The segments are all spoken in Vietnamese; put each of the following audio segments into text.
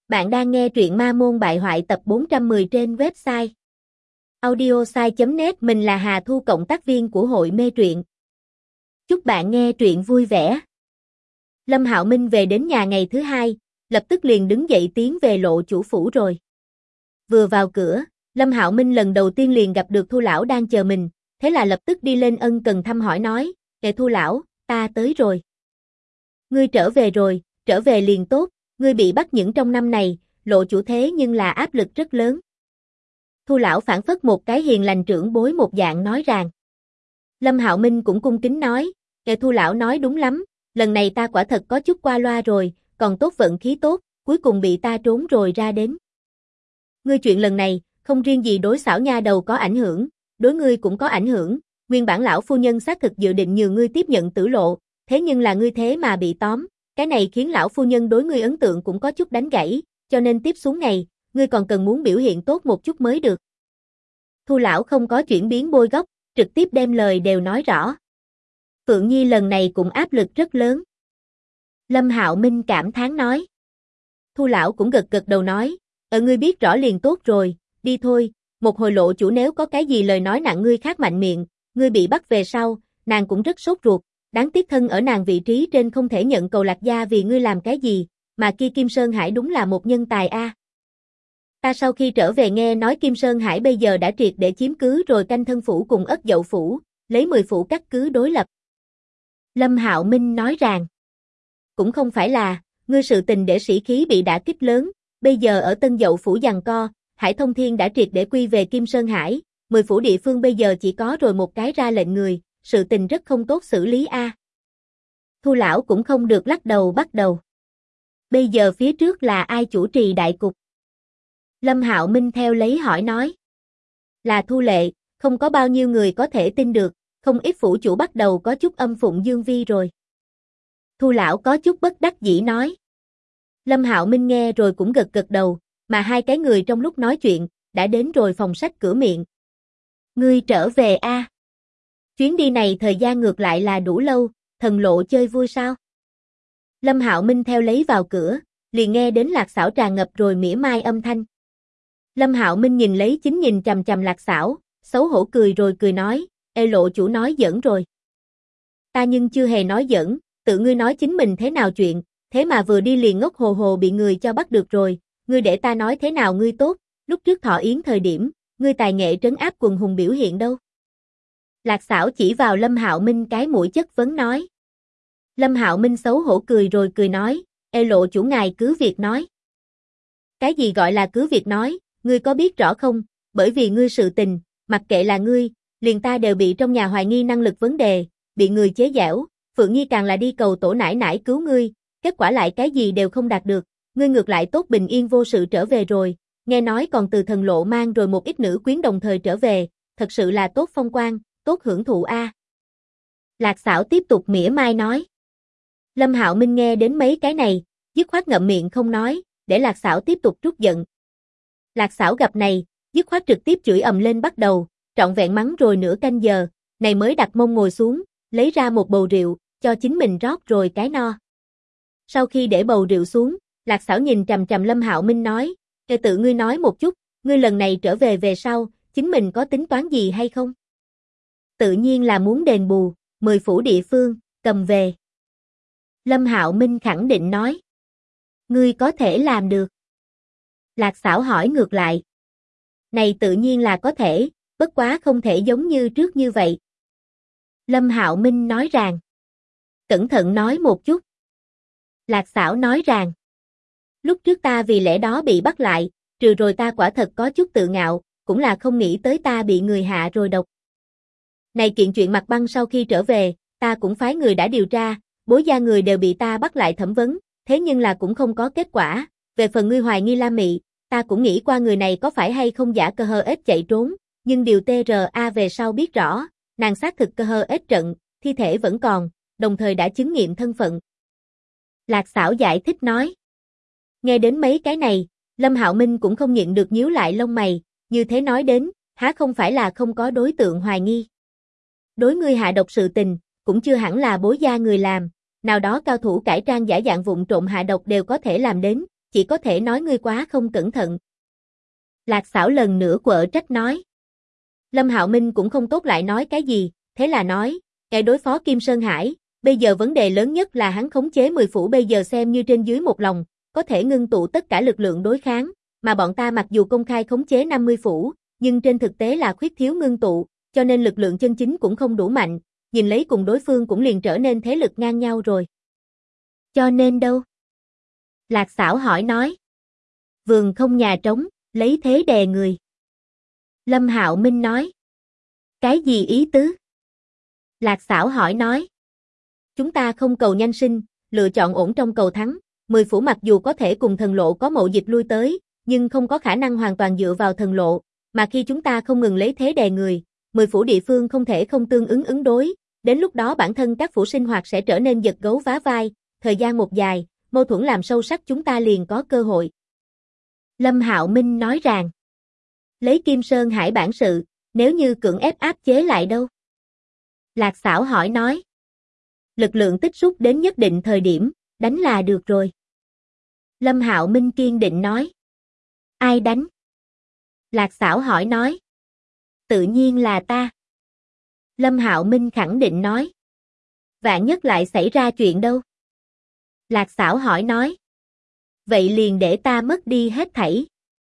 Bạn đang nghe truyện Ma Môn Bại Hoại tập 410 trên website audiosai.net. Mình là Hà Thu, cộng tác viên của hội mê truyện. Chúc bạn nghe truyện vui vẻ. Lâm Hạo Minh về đến nhà ngày thứ hai, lập tức liền đứng dậy tiến về Lộ chủ phủ rồi. Vừa vào cửa, Lâm Hạo Minh lần đầu tiên liền gặp được Thu lão đang chờ mình, thế là lập tức đi lên ân cần thăm hỏi nói: "Kệ Thu lão, ta tới rồi." "Ngươi trở về rồi, trở về liền tốt, ngươi bị bắt những trong năm này, Lộ chủ thế nhưng là áp lực rất lớn." Thu lão phảng phất một cái hiền lành trưởng bối một dạng nói rằng. Lâm Hạo Minh cũng cung kính nói: "Kệ Thu lão nói đúng lắm, lần này ta quả thật có chút qua loa rồi, còn tốt vận khí tốt, cuối cùng bị ta trốn rồi ra đến." "Ngươi chuyện lần này, không riêng gì đối xảo nha đầu có ảnh hưởng, đối ngươi cũng có ảnh hưởng, nguyên bản lão phu nhân xác thực dự định nhờ ngươi tiếp nhận Tử Lộ, thế nhưng là ngươi thế mà bị tóm, cái này khiến lão phu nhân đối ngươi ấn tượng cũng có chút đánh gãy, cho nên tiếp xuống ngày, ngươi còn cần muốn biểu hiện tốt một chút mới được." Thu lão không có chuyển biến bôi góc, trực tiếp đem lời đều nói rõ. Phượng Nhi lần này cũng áp lực rất lớn. Lâm Hạo Minh cảm thán nói. Thu lão cũng gật gật đầu nói: Ngươi biết rõ liền tốt rồi, đi thôi, một hồi Lộ chủ nếu có cái gì lời nói nặng ngươi khác mạnh miệng, ngươi bị bắt về sau, nàng cũng rất sốt ruột, đáng tiếc thân ở nàng vị trí trên không thể nhận cầu lạc gia vì ngươi làm cái gì, mà kia Kim Sơn Hải đúng là một nhân tài a. Ta sau khi trở về nghe nói Kim Sơn Hải bây giờ đã triệt để chiếm cứ rồi Canh Thân phủ cùng Ất Dậu phủ, lấy 10 phủ cắt cứ đối lập." Lâm Hạo Minh nói rằng. "Cũng không phải là, ngươi sự tình để sĩ khí bị đả kích lớn, bây giờ ở Tân Dậu phủ giằng co, Hải Thông Thiên đã triệt để quy về Kim Sơn Hải, 10 phủ địa phương bây giờ chỉ có rồi một cái ra lệnh người, sự tình rất không tốt xử lý a." Thu lão cũng không được lắc đầu bắt đầu. "Bây giờ phía trước là ai chủ trì đại cục?" Lâm Hạo Minh theo lấy hỏi nói. "Là Thu Lệ, không có bao nhiêu người có thể tin được, không ít phủ chủ bắt đầu có chút âm phụng Dương Vi rồi." Thu lão có chút bất đắc dĩ nói. Lâm Hạo Minh nghe rồi cũng gật gật đầu, mà hai cái người trong lúc nói chuyện, đã đến rồi phòng sách cửa miệng. "Ngươi trở về a? Chuyến đi này thời gian ngược lại là đủ lâu, Thần Lộ chơi vui sao?" Lâm Hạo Minh theo lấy vào cửa, liền nghe đến Lạc Xảo tràn ngập rồi mỉa mai âm thanh. Lâm Hạo Minh nhìn lấy chính nhìn chằm chằm Lạc Xảo, xấu hổ cười rồi cười nói: "Ê, Lộ chủ nói giỡn rồi." "Ta nhưng chưa hề nói giỡn, tự ngươi nói chính mình thế nào chuyện, thế mà vừa đi liền ngốc hồ hồ bị người cho bắt được rồi, ngươi để ta nói thế nào ngươi tốt, lúc trước thọ yến thời điểm, ngươi tài nghệ trấn áp quần hùng biểu hiện đâu?" Lạc Xảo chỉ vào Lâm Hạo Minh cái mũi chất vấn nói. Lâm Hạo Minh xấu hổ cười rồi cười nói: "Ê, Lộ chủ ngài cứ việc nói." "Cái gì gọi là cứ việc nói, ngươi có biết rõ không, bởi vì ngươi sự tình, mặc kệ là ngươi, liền ta đều bị trong nhà hoài nghi năng lực vấn đề, bị người chế giễu, Phượng Nhi càng là đi cầu tổ nãi nãi cứu ngươi, kết quả lại cái gì đều không đạt được, ngươi ngược lại tốt bình yên vô sự trở về rồi, nghe nói còn từ Thần Lộ mang rồi một ít nữ quyến đồng thời trở về, thật sự là tốt phong quang, tốt hưởng thụ a." Lạc Xảo tiếp tục mỉa mai nói. Lâm Hạo Minh nghe đến mấy cái này, dứt khoát ngậm miệng không nói, để Lạc Xảo tiếp tục trút giận. Lạc Xảo gặp này, dứt khoát trực tiếp chửi ầm lên bắt đầu, trọn vẹn mắng rồi nửa canh giờ, này mới đặt mông ngồi xuống, lấy ra một bầu rượu, cho chính mình rót rồi cái no. Sau khi để bầu rượu xuống, Lạc Xảo nhìn chằm chằm Lâm Hạo Minh nói: "Kể tự ngươi nói một chút, ngươi lần này trở về sau, chính mình có tính toán gì hay không?" "Tự nhiên là muốn đền bù, 10 phủ địa phương, cầm về." Lâm Hạo Minh khẳng định nói. "Ngươi có thể làm được?" Lạc Xảo hỏi ngược lại. "Này tự nhiên là có thể, bất quá không thể giống như trước như vậy." Lâm Hạo Minh nói rằng. "Cẩn thận nói một chút." Lạc Xảo nói rằng. "Lúc trước ta vì lẽ đó bị bắt lại, trừ rồi ta quả thật có chút tự ngạo, cũng là không nghĩ tới ta bị người hạ rồi độc. Này kiện chuyện Mặt Băng sau khi trở về, ta cũng phái người đã điều tra, Bối gia người đều bị ta bắt lại thẩm vấn, thế nhưng là cũng không có kết quả. Về phần ngươi hoài nghi La Mị, ta cũng nghĩ qua người này có phải hay không giả cơ hơ ếch chạy trốn, nhưng điều TRA về sau biết rõ, nàng xác thực cơ hơ ếch trận, thi thể vẫn còn, đồng thời đã chứng nghiệm thân phận." Lạc Xảo giải thích nói. Nghe đến mấy cái này, Lâm Hạo Minh cũng không nhịn được nhíu lại lông mày, như thế nói đến, há không phải là không có đối tượng hoài nghi. Đối ngươi hạ độc sự tình, cũng chưa hẳn là Bối gia người làm, nào đó cao thủ cải trang giả dạng vụng trộm hạ độc đều có thể làm đến, chỉ có thể nói ngươi quá không cẩn thận. Lạc Sảo lần nữa quở trách nói. Lâm Hạo Minh cũng không tốt lại nói cái gì, thế là nói, ngài đối phó Kim Sơn Hải, bây giờ vấn đề lớn nhất là hắn khống chế 10 phủ bây giờ xem như trên dưới một lòng, có thể ngưng tụ tất cả lực lượng đối kháng, mà bọn ta mặc dù công khai khống chế 50 phủ, nhưng trên thực tế là khuyết thiếu ngưng tụ, cho nên lực lượng chân chính cũng không đủ mạnh, nhìn lấy cùng đối phương cũng liền trở nên thế lực ngang nhau rồi. Cho nên đâu? Lạc Sảo hỏi nói. Vườn không nhà trống, lấy thế đè người. Lâm Hạo Minh nói. Cái gì ý tứ? Lạc Sảo hỏi nói. Chúng ta không cầu nhanh sinh, lựa chọn ổn trong cầu thắng, 10 phủ mặc dù có thể cùng thần lộ có mậu dịch lui tới, nhưng không có khả năng hoàn toàn dựa vào thần lộ, mà khi chúng ta không ngừng lấy thế đè người, 10 phủ địa phương không thể không tương ứng đối, đến lúc đó bản thân các phủ sinh hoạt sẽ trở nên giật gấu vá vai, thời gian một dài, mâu thuẫn làm sâu sắc chúng ta liền có cơ hội. Lâm Hạo Minh nói rằng, lấy Kim Sơn Hải bản sự, nếu như cưỡng ép áp chế lại đâu? Lạc Sảo hỏi nói, lực lượng tích rút đến nhất định thời điểm, đánh là được rồi. Lâm Hạo Minh kiên định nói, ai đánh? Lạc Sảo hỏi nói, tự nhiên là ta. Lâm Hạo Minh khẳng định nói, vạn nhất lại xảy ra chuyện đâu? Lạc Sảo hỏi nói, vậy liền để ta mất đi hết thảy.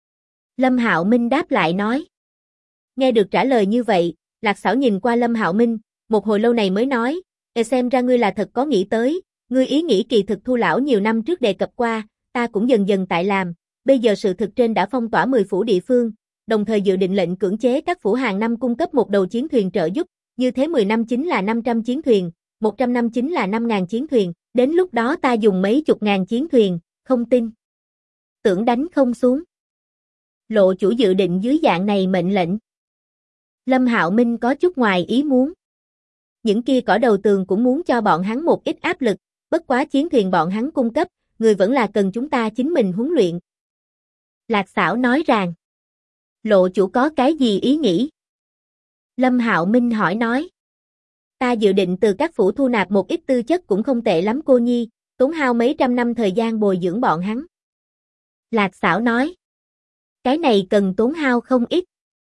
Lâm Hạo Minh đáp lại nói. Nghe được trả lời như vậy, Lạc Sảo nhìn qua Lâm Hạo Minh, một hồi lâu này mới nói, xem ra ngươi là thật có nghĩ tới, ngươi ý nghĩ kỳ thực Thu lão nhiều năm trước đề cập qua, ta cũng dần dần tại làm, bây giờ sự thực trên đã phong tỏa 10 phủ địa phương, đồng thời dự định lệnh cưỡng chế các phủ hàng năm cung cấp một đầu chiến thuyền trợ giúp, như thế 10 năm chính là 500 chiến thuyền, 100 năm chính là 5.000 chiến thuyền, đến lúc đó ta dùng mấy chục ngàn chiến thuyền, không tin. Tưởng đánh không xuống. Lộ chủ dự định dưới dạng này mệnh lệnh. Lâm Hạo Minh có chút ngoài ý muốn. Những kia cỏ đầu tường cũng muốn cho bọn hắn một ít áp lực, bất quá chiến thuyền bọn hắn cung cấp, người vẫn là cần chúng ta chính mình huấn luyện. Lạc Sảo nói rằng, lộ chủ có cái gì ý nghĩ? Lâm Hạo Minh hỏi nói, ta dự định từ các phủ thu nạp một ít tư chất cũng không tệ lắm cô nhi, tốn hao mấy trăm năm thời gian bồi dưỡng bọn hắn. Lạc Sảo nói, cái này cần tốn hao không ít.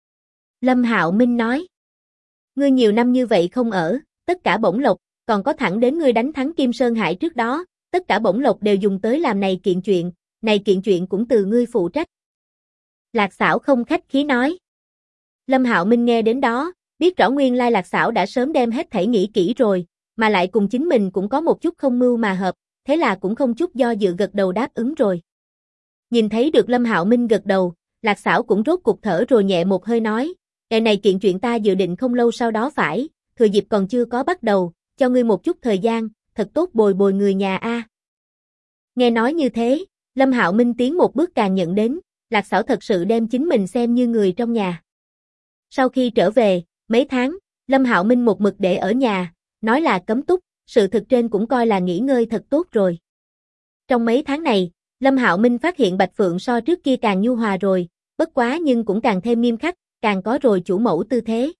Lâm Hạo Minh nói, ngươi nhiều năm như vậy không ở, tất cả bổng lộc, còn có thẳng đến ngươi đánh thắng Kim Sơn Hải trước đó, tất cả bổng lộc đều dùng tới làm này kiện chuyện cũng từ ngươi phụ trách. Lạc Sảo không khách khí nói. Lâm Hạo Minh nghe đến đó, biết rõ nguyên lai Lạc Sảo đã sớm đem hết thảy nghĩ kỹ rồi, mà lại cùng chính mình cũng có một chút không mưu mà hợp, thế là cũng không chút do dự gật đầu đáp ứng rồi. Nhìn thấy được Lâm Hạo Minh gật đầu, Lạc Sảo cũng rốt cục thở rồi nhẹ một hơi nói, này kiện chuyện ta dự định không lâu sau đó phải, thừa dịp còn chưa có bắt đầu, cho ngươi một chút thời gian, thật tốt bồi bồi người nhà a. Nghe nói như thế, Lâm Hạo Minh tiến một bước càng nhận đến, Lạc Sảo thật sự đem chính mình xem như người trong nhà. Sau khi trở về, mấy tháng, Lâm Hạo Minh một mực để ở nhà, nói là cấm túc, sự thực trên cũng coi là nghỉ ngơi thật tốt rồi. Trong mấy tháng này, Lâm Hạo Minh phát hiện Bạch Phượng so trước kia càng nhu hòa rồi, bất quá nhưng cũng càng thêm nghiêm khắc, càng có rồi chủ mẫu tư thế.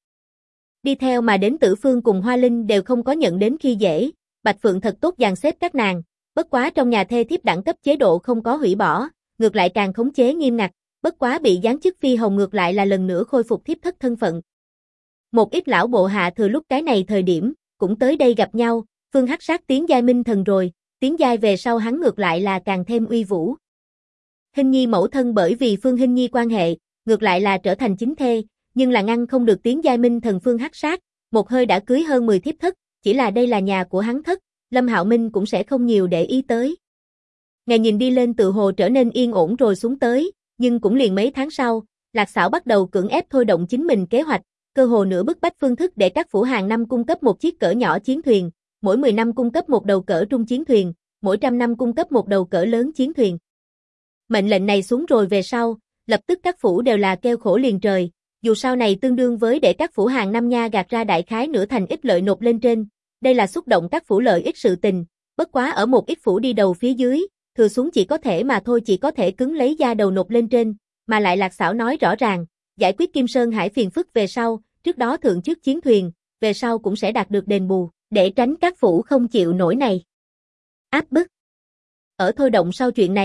Đi theo mà đến Tử Phương cùng Hoa Linh đều không có nhận đến khi dễ, Bạch Phượng thật tốt dàn xếp các nàng, bất quá trong nhà thê thiếp đẳng cấp chế độ không có hủy bỏ, ngược lại càng khống chế nghiêm ngặt, bất quá bị giáng chức phi hồng ngược lại là lần nữa khôi phục thiếp thất thân phận. Một ít lão bộ hạ thừa lúc cái này thời điểm, cũng tới đây gặp nhau, Phương Hắc Sát tiến giai minh thần rồi, tiến giai về sau hắn ngược lại là càng thêm uy vũ. Hinh Nhi mẫu thân bởi vì Phương Hinh Nhi quan hệ, ngược lại là trở thành chính thê, nhưng là ngăn không được tiến giai minh thần Phương Hắc Sát, một hơi đã cưới hơn 10 thiếp thất, chỉ là đây là nhà của hắn thất, Lâm Hạo Minh cũng sẽ không nhiều để ý tới. Ngày nhìn đi lên tự hồ trở nên yên ổn rồi xuống tới, nhưng cũng liền mấy tháng sau, Lạc Sảo bắt đầu cưỡng ép thôi động chính mình kế hoạch, cơ hồ nửa bức bách phương thức để các phủ hàng năm cung cấp một chiếc cỡ nhỏ chiến thuyền, mỗi 10 năm cung cấp một đầu cỡ trung chiến thuyền, mỗi 100 năm cung cấp một đầu cỡ lớn chiến thuyền. Mệnh lệnh này xuống rồi về sau, lập tức các phủ đều là kêu khổ liền trời, dù sau này tương đương với để các phủ hàng năm nha gạt ra đại khái nửa thành ít lợi nộp lên trên, đây là xúc động các phủ lợi ích sự tình, bất quá ở một ít phủ đi đầu phía dưới, thừa xuống chỉ có thể mà thôi, chỉ có thể cứng lấy da đầu nộp lên trên, mà lại Lạc Sảo nói rõ ràng, giải quyết Kim Sơn Hải phiền phức về sau, trước đó thượng trước chiến thuyền, về sau cũng sẽ đạt được đền bù, để tránh các phủ không chịu nổi này áp bức. Ở thôi động sau chuyện này,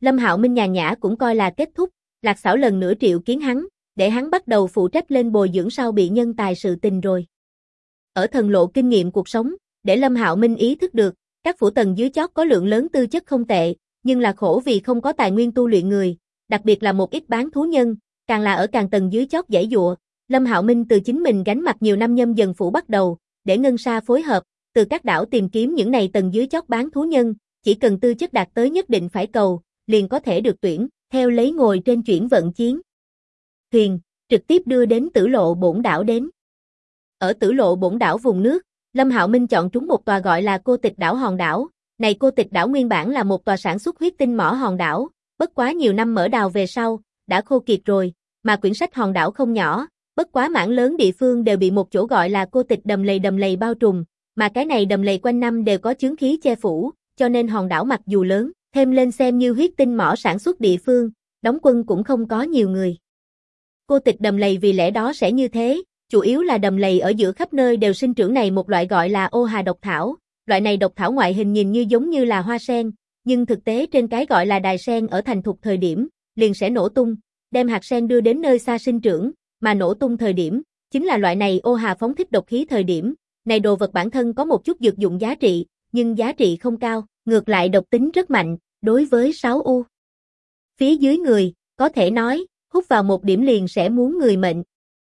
Lâm Hạo Minh nhàn nhã cũng coi là kết thúc, Lạc Xảo lần nữa triệu kiến hắn, để hắn bắt đầu phụ trách lên bồi dưỡng sau bị nhân tài sự tình rồi. Ở thần lộ kinh nghiệm cuộc sống, để Lâm Hạo Minh ý thức được, các phủ tầng dưới chót có lượng lớn tư chất không tệ, nhưng là khổ vì không có tài nguyên tu luyện người, đặc biệt là một ít bán thú nhân, càng là ở càng tầng dưới chót giãy giụa. Lâm Hạo Minh từ chính mình gánh mặt nhiều năm Nhâm Dần phủ bắt đầu, để Ngân Sa phối hợp, từ các đảo tìm kiếm những này tầng dưới chót bán thú nhân, chỉ cần tư chất đạt tới nhất định phải cầu, liền có thể được tuyển, theo lấy ngồi trên chuyển vận chiến thuyền, trực tiếp đưa đến Tử Lộ Bổn đảo đến. Ở Tử Lộ Bổn đảo vùng nước, Lâm Hạo Minh chọn trúng một tòa gọi là Cô Tịch đảo hòn đảo. Này Cô Tịch đảo nguyên bản là một tòa sản xuất huyết tinh mỏ hòn đảo, bất quá nhiều năm mở đào về sau, đã khô kiệt rồi, mà quyển sách hòn đảo không nhỏ, bất quá mảng lớn địa phương đều bị một chỗ gọi là Cô Tịch đầm lầy bao trùm, mà cái này đầm lầy quanh năm đều có chướng khí che phủ, cho nên hòn đảo mặc dù lớn, thêm lên xem như huyết tinh mỏ sản xuất địa phương, đóng quân cũng không có nhiều người. Cô Tịch đầm lầy vì lẽ đó sẽ như thế, chủ yếu là đầm lầy ở giữa khắp nơi đều sinh trưởng này một loại gọi là ô hà độc thảo. Loại này độc thảo ngoại hình nhìn như giống như là hoa sen, nhưng thực tế trên cái gọi là đài sen ở thành thục thời điểm, liền sẽ nổ tung, đem hạt sen đưa đến nơi xa sinh trưởng, mà nổ tung thời điểm, chính là loại này ô hà phóng thích độc khí thời điểm. Này đồ vật bản thân có một chút dược dụng giá trị, nhưng giá trị không cao, ngược lại độc tính rất mạnh, đối với 6U. Phía dưới người, có thể nói, hút vào một điểm liền sẽ muốn người mệnh.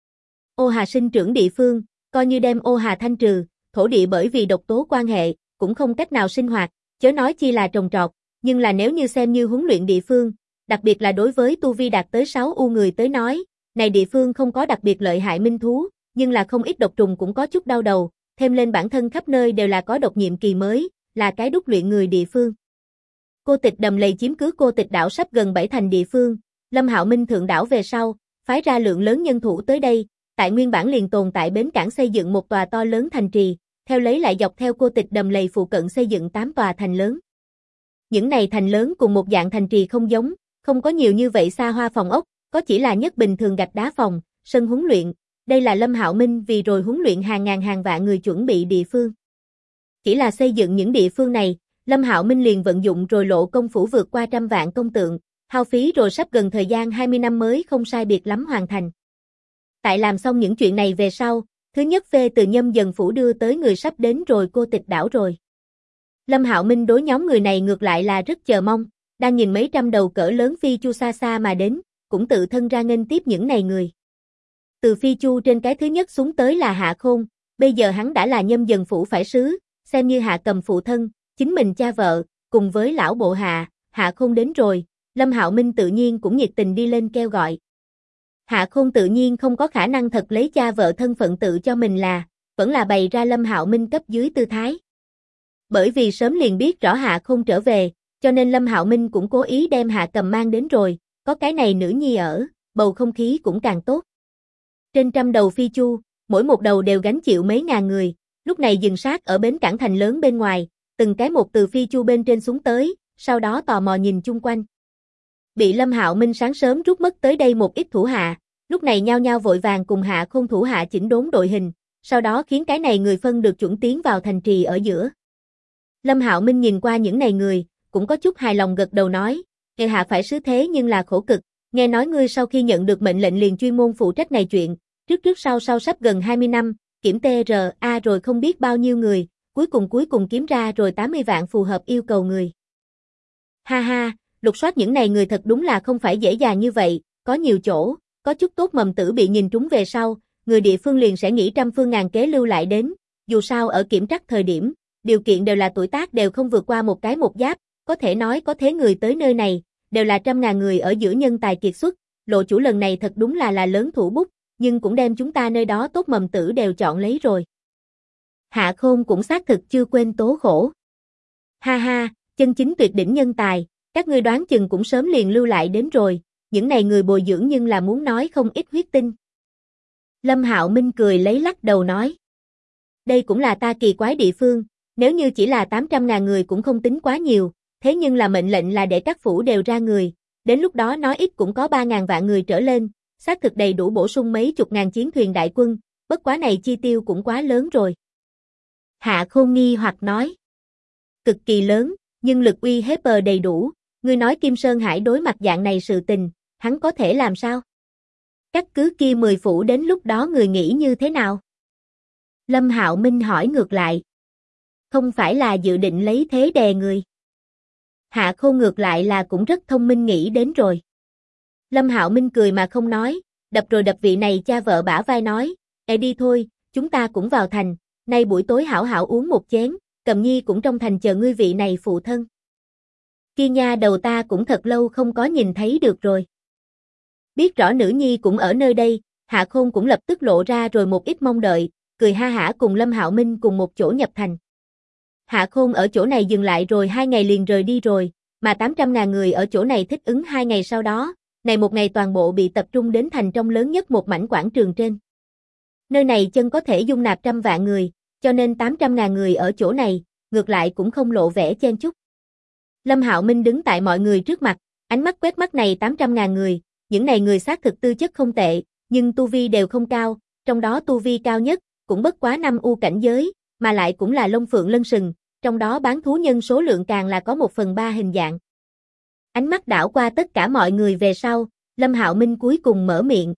Ô hà sinh trưởng địa phương, coi như đem ô hà thanh trừ, thổ địa bởi vì độc tố quan hệ, cũng không cách nào sinh hoạt, chớ nói chi là trồng trọt, nhưng là nếu như xem như huấn luyện địa phương, đặc biệt là đối với tu vi đạt tới 6U người tới nói, này địa phương không có đặc biệt lợi hại minh thú, nhưng là không ít độc trùng cũng có chút đau đầu, thêm lên bản thân khắp nơi đều là có độc nhiệm kỳ mới, là cái đúc luyện người địa phương. Cô Tịch đầm lầy chiếm cứ Cô Tịch đảo sắp gần 7 thành địa phương, Lâm Hạo Minh thượng đảo về sau, phái ra lượng lớn nhân thủ tới đây, tại nguyên bản liền tồn tại bến cảng xây dựng một tòa to lớn thành trì, theo lấy lại dọc theo Cô Tịch đầm lầy phụ cận xây dựng 8 tòa thành lớn. Những này thành lớn cùng một dạng thành trì không giống, không có nhiều như vậy xa hoa phòng ốc, có chỉ là nhất bình thường gạch đá phòng, sân huấn luyện, đây là Lâm Hạo Minh vì rồi huấn luyện hàng ngàn hàng vạn người chuẩn bị địa phương. Chỉ là xây dựng những địa phương này, Lâm Hạo Minh liền vận dụng rồi lộ công phủ vượt qua 100 vạn công tượng, hao phí rồi sắp gần thời gian 20 năm mới không sai biệt lắm hoàn thành. Tại làm xong những chuyện này về sau, thứ nhất phê từ Nhâm Dần phủ đưa tới người sắp đến rồi Cô Tịch đảo rồi. Lâm Hạo Minh đối nhóm người này ngược lại là rất chờ mong, đang nhìn mấy trăm đầu cỡ lớn phi chu xa xa mà đến, cũng tự thân ra nghênh tiếp những này người. Từ phi chu trên cái thứ nhất xuống tới là Hạ Khôn, bây giờ hắn đã là Nhâm Dần phủ phải sứ, xem như Hạ Cầm phụ thân, chính mình cha vợ, cùng với lão bộ Hạ Khôn đến rồi, Lâm Hạo Minh tự nhiên cũng nhiệt tình đi lên kêu gọi. Hạ Khôn tự nhiên không có khả năng thật lấy cha vợ thân phận tự cho mình là, vẫn là bày ra Lâm Hạo Minh cấp dưới tư thái. Bởi vì sớm liền biết rõ Hạ Khôn trở về, cho nên Lâm Hạo Minh cũng cố ý đem Hạ Cầm mang đến rồi, có cái này nữ nhi ở, bầu không khí cũng càng tốt. Trên 100 đầu phi chu, mỗi một đầu đều gánh chịu mấy ngàn người, lúc này dừng sát ở bến cảng thành lớn bên ngoài, từng cái một từ phi chu bên trên xuống tới, sau đó tò mò nhìn chung quanh. Bị Lâm Hạo Minh sáng sớm rút mất tới đây một ít thủ hạ, lúc này nhao nhao vội vàng cùng Hạ Khôn thủ hạ chỉnh đốn đội hình, sau đó khiến cái này người phân được chuẩn tiến vào thành trì ở giữa. Lâm Hạo Minh nhìn qua những này người, cũng có chút hài lòng gật đầu nói, "Nghe Hạ phải sứ thế nhưng là khổ cực, nghe nói ngươi sau khi nhận được mệnh lệnh liền chuyên môn phụ trách này chuyện, trước sau sắp gần 20 năm, kiểm TRA rồi không biết bao nhiêu người, cuối cùng kiếm ra rồi 80 vạn phù hợp yêu cầu người." Ha ha, lục soát những này người thật đúng là không phải dễ dàng như vậy, có nhiều chỗ, có chút tốt mầm tử bị nhìn trúng về sau, người địa phương liền sẽ nghĩ trăm phương ngàn kế lưu lại đến, dù sao ở kiểm trắc thời điểm, điều kiện đều là tuổi tác đều không vượt qua một cái một giáp, có thể nói có thế người tới nơi này, đều là trăm ngàn người ở giữa nhân tài kiệt xuất, lộ chủ lần này thật đúng là lớn thủ bút, nhưng cũng đem chúng ta nơi đó tốt mầm tử đều chọn lấy rồi. Hạ Khôn cũng xác thực chưa quên tố khổ. Ha ha, chân chính tuyệt đỉnh nhân tài, các ngươi đoán chừng cũng sớm liền lưu lại đến rồi, những này người bồi dưỡng nhưng là muốn nói không ít huyết tinh. Lâm Hạo Minh cười lấy lắc đầu nói. Đây cũng là ta kỳ quái địa phương, nếu như chỉ là 800.000 người cũng không tính quá nhiều, thế nhưng là mệnh lệnh là để các phủ đều ra người, đến lúc đó nói ít cũng có 3.000 vạn người trở lên, xác thực đầy đủ bổ sung mấy chục ngàn chiến thuyền đại quân, bất quá này chi tiêu cũng quá lớn rồi. Hạ Khôn nghi hoặc nói. Cực kỳ lớn, nhưng lực uy hiếp đầy đủ, Ngươi nói Kim Sơn Hải đối mặt dạng này sự tình, hắn có thể làm sao? Cắt cứ kia 10 phủ đến lúc đó người nghĩ như thế nào? Lâm Hạo Minh hỏi ngược lại. Không phải là dự định lấy thế đè người. Hạ Khôn ngược lại là cũng rất thông minh nghĩ đến rồi. Lâm Hạo Minh cười mà không nói, đập rồi đập vị này cha vợ bả vai nói, đi thôi, chúng ta cũng vào thành, nay buổi tối hảo hảo uống một chén, Cầm Nhi cũng trong thành chờ ngươi vị này phụ thân. Kia nha đầu ta cũng thật lâu không có nhìn thấy được rồi. Biết rõ nữ nhi cũng ở nơi đây, Hạ Khôn cũng lập tức lộ ra rồi một ít mong đợi, cười ha hả cùng Lâm Hạo Minh cùng một chỗ nhập thành. Hạ Khôn ở chỗ này dừng lại rồi 2 ngày liền rời đi rồi, mà 800.000 người ở chỗ này thích ứng 2 ngày sau đó, này một ngày toàn bộ bị tập trung đến thành trong lớn nhất một mảnh quảng trường trên. Nơi này chân có thể dung nạp 100 vạn người, cho nên 800.000 người ở chỗ này, ngược lại cũng không lộ vẻ chen chúc. Lâm Hạo Minh đứng tại mọi người trước mặt, ánh mắt quét mắt này 800.000 người, những này người xác thực tư chất không tệ, nhưng tu vi đều không cao, trong đó tu vi cao nhất, cũng bất quá 5 u cảnh giới, mà lại cũng là lông phượng lân sừng, trong đó bán thú nhân số lượng càng là có 1/3 hình dạng. Ánh mắt đảo qua tất cả mọi người về sau, Lâm Hạo Minh cuối cùng mở miệng.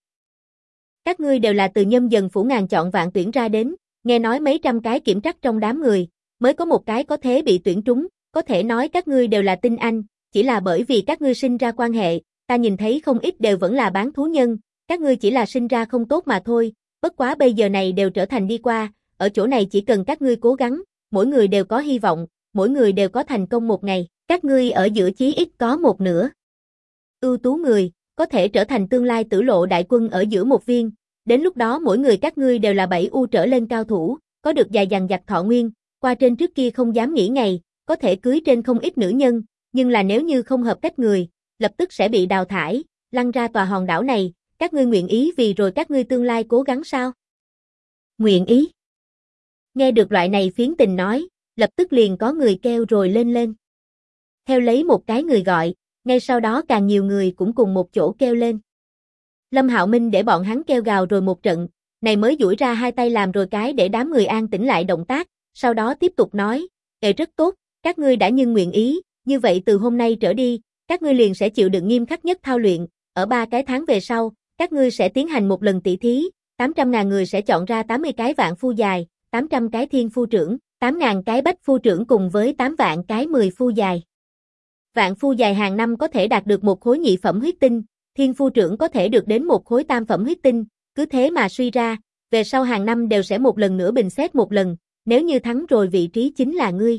Các ngươi đều là từ Nhâm Dần phủ ngàn chọn vạn tuyển ra đến, nghe nói mấy trăm cái kiểm trắc trong đám người, mới có một cái có thể bị tuyển trúng, có thể nói các ngươi đều là tinh anh, chỉ là bởi vì các ngươi sinh ra quan hệ, ta nhìn thấy không ít đều vẫn là bán thú nhân, các ngươi chỉ là sinh ra không tốt mà thôi, bất quá bây giờ này đều trở thành đi qua, ở chỗ này chỉ cần các ngươi cố gắng, mỗi người đều có hy vọng, mỗi người đều có thành công một ngày, các ngươi ở giữa chí ít có một nửa ưu tú người, có thể trở thành tương lai tử lộ đại quân ở giữa một viên, đến lúc đó mỗi người các ngươi đều là 7 u trở lên cao thủ, có được dài dằng dặc thọ nguyên, qua trên trước kia không dám nghĩ ngày, có thể cưới trên không ít nữ nhân, nhưng là nếu như không hợp cách người, lập tức sẽ bị đào thải, lăn ra tòa hòn đảo này, các ngươi nguyện ý vì rồi các ngươi tương lai cố gắng sao? Nguyện ý. Nghe được loại này phiến tình nói, lập tức liền có người kêu rồi lên lên. Theo lấy một cái người gọi, ngay sau đó càng nhiều người cũng cùng một chỗ kêu lên. Lâm Hạo Minh để bọn hắn kêu gào rồi một trận, này mới duỗi ra hai tay làm rồi cái để đám người an tĩnh lại động tác, sau đó tiếp tục nói, rất tốt, các ngươi đã nhưng nguyện ý, như vậy từ hôm nay trở đi, các ngươi liền sẽ chịu đựng nghiêm khắc nhất thao luyện, ở 3 cái tháng về sau, các ngươi sẽ tiến hành một lần tỷ thí, 800.000 người sẽ chọn ra 80 cái vạn phu dài, 800 cái thiên phu trưởng, 8.000 cái bách phu trưởng cùng với 8 vạn cái 10 phu dài. Vạn phu dài hàng năm có thể đạt được một khối nhị phẩm huyết tinh, thiên phu trưởng có thể được đến một khối tam phẩm huyết tinh, cứ thế mà suy ra, về sau hàng năm đều sẽ một lần nữa bình xét một lần, nếu như thắng rồi vị trí chính là ngươi.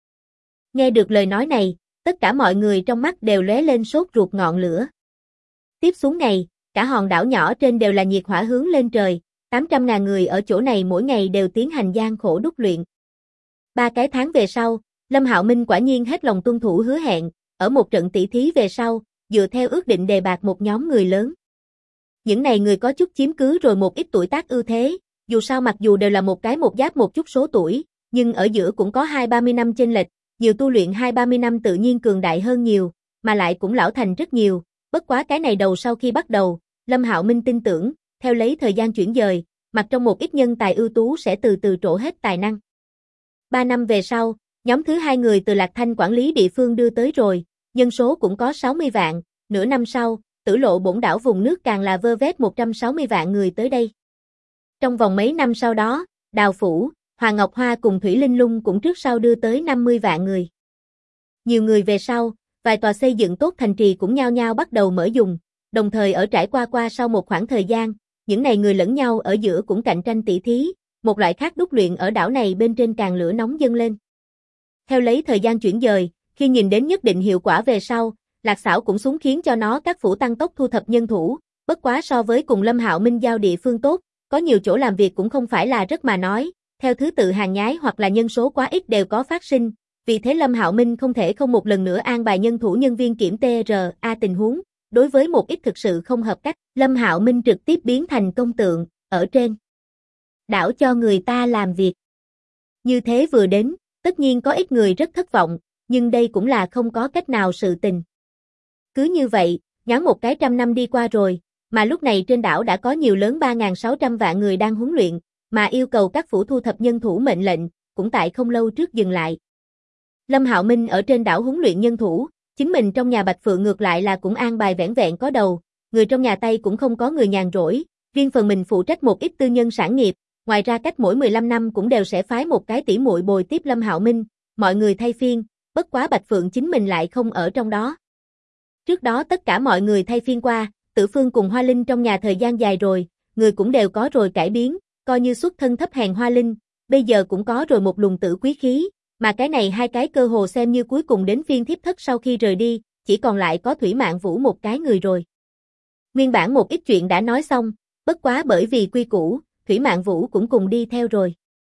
Nghe được lời nói này, tất cả mọi người trong mắt đều lóe lên sốt ruột ngọn lửa. Tiếp xuống ngày, cả hòn đảo nhỏ trên đều là nhiệt hỏa hướng lên trời, 800.000 người ở chỗ này mỗi ngày đều tiến hành gian khổ đúc luyện. 3 cái tháng về sau, Lâm Hạo Minh quả nhiên hết lòng tuân thủ hứa hẹn, ở một trận tỷ thí về sau, dựa theo ước định đề bạt một nhóm người lớn. Những này người có chút chiếm cứ rồi một ít tuổi tác ưu thế, dù sao mặc dù đều là một cái một giáp một chút số tuổi, nhưng ở giữa cũng có 2-30 năm chênh lệch, nhiều tu luyện 2-30 năm tự nhiên cường đại hơn nhiều, mà lại cũng lão thành rất nhiều, bất quá cái này đầu sau khi bắt đầu, Lâm Hạo Minh tin tưởng, theo lấy thời gian chuyển dời, mặt trong một ít nhân tài ưu tú sẽ từ từ trổ hết tài năng. 3 năm về sau, nhóm thứ 2 người từ Lạc Thanh quản lý địa phương đưa tới rồi, nhân số cũng có 60 vạn, nửa năm sau, Tử Lộ bổn đảo vùng nước càng là vơ vét 160 vạn người tới đây. Trong vòng mấy năm sau đó, Đào Phủ, Hoàng Ngọc Hoa cùng Thủy Linh Lung cũng trước sau đưa tới 50 vạn người. Nhiều người về sau, vài tòa xây dựng tốt thành trì cũng nhao nhao bắt đầu mở dùng, đồng thời ở trải qua sau một khoảng thời gian, những này người lẫn nhau ở giữa cũng cạnh tranh tỷ thí, một loại khác đúc luyện ở đảo này bên trên càng lửa nóng dâng lên. Theo lấy thời gian chuyển dời, khi nhìn đến nhất định hiệu quả về sau, Lạc Xảo cũng xuống khiến cho nó các phủ tăng tốc thu thập nhân thủ, bất quá so với cùng Lâm Hạo Minh giao địa phương tốt, có nhiều chỗ làm việc cũng không phải là rất mà nói, theo thứ tự hàng nhái hoặc là nhân số quá ít đều có phát sinh, vì thế Lâm Hạo Minh không thể không một lần nữa an bài nhân thủ nhân viên kiểm TRA tình huống, đối với một ít thực sự không hợp cách, Lâm Hạo Minh trực tiếp biến thành công tượng, ở trên đảo cho người ta làm việc. Như thế vừa đến, tất nhiên có ít người rất thất vọng, nhưng đây cũng là không có cách nào sự tình. Cứ như vậy, nhoáng một cái 100 năm đi qua rồi, mà lúc này trên đảo đã có nhiều lớn 3.600 vạn người đang huấn luyện, mà yêu cầu các phủ thu thập nhân thủ mệnh lệnh, cũng tại không lâu trước dừng lại. Lâm Hạo Minh ở trên đảo huấn luyện nhân thủ, Chính mình trong nhà Bạch Phượng ngược lại là cũng an bài vẻn vẹn có đầu, người trong nhà Tây cũng không có người nhàn rỗi, riêng phần mình phụ trách một ít tư nhân sản nghiệp, ngoài ra cách mỗi 15 năm cũng đều sẽ phái một cái tỷ muội bồi tiếp Lâm Hạo Minh, mọi người thay phiên, bất quá Bạch Phượng chính mình lại không ở trong đó. Trước đó tất cả mọi người thay phiên qua, Tử Phương cùng Hoa Linh trong nhà thời gian dài rồi, người cũng đều có rồi cải biến, coi như xuất thân thấp hèn Hoa Linh, bây giờ cũng có rồi một luồng tử quý khí, mà cái này hai cái cơ hồ xem như cuối cùng đến phiên thiếp thất sau khi rời đi, chỉ còn lại có Thủy Mạn Vũ một cái người rồi. Nguyên bản một ít chuyện đã nói xong, bất quá bởi vì quy củ, Thủy Mạn Vũ cũng cùng đi theo rồi.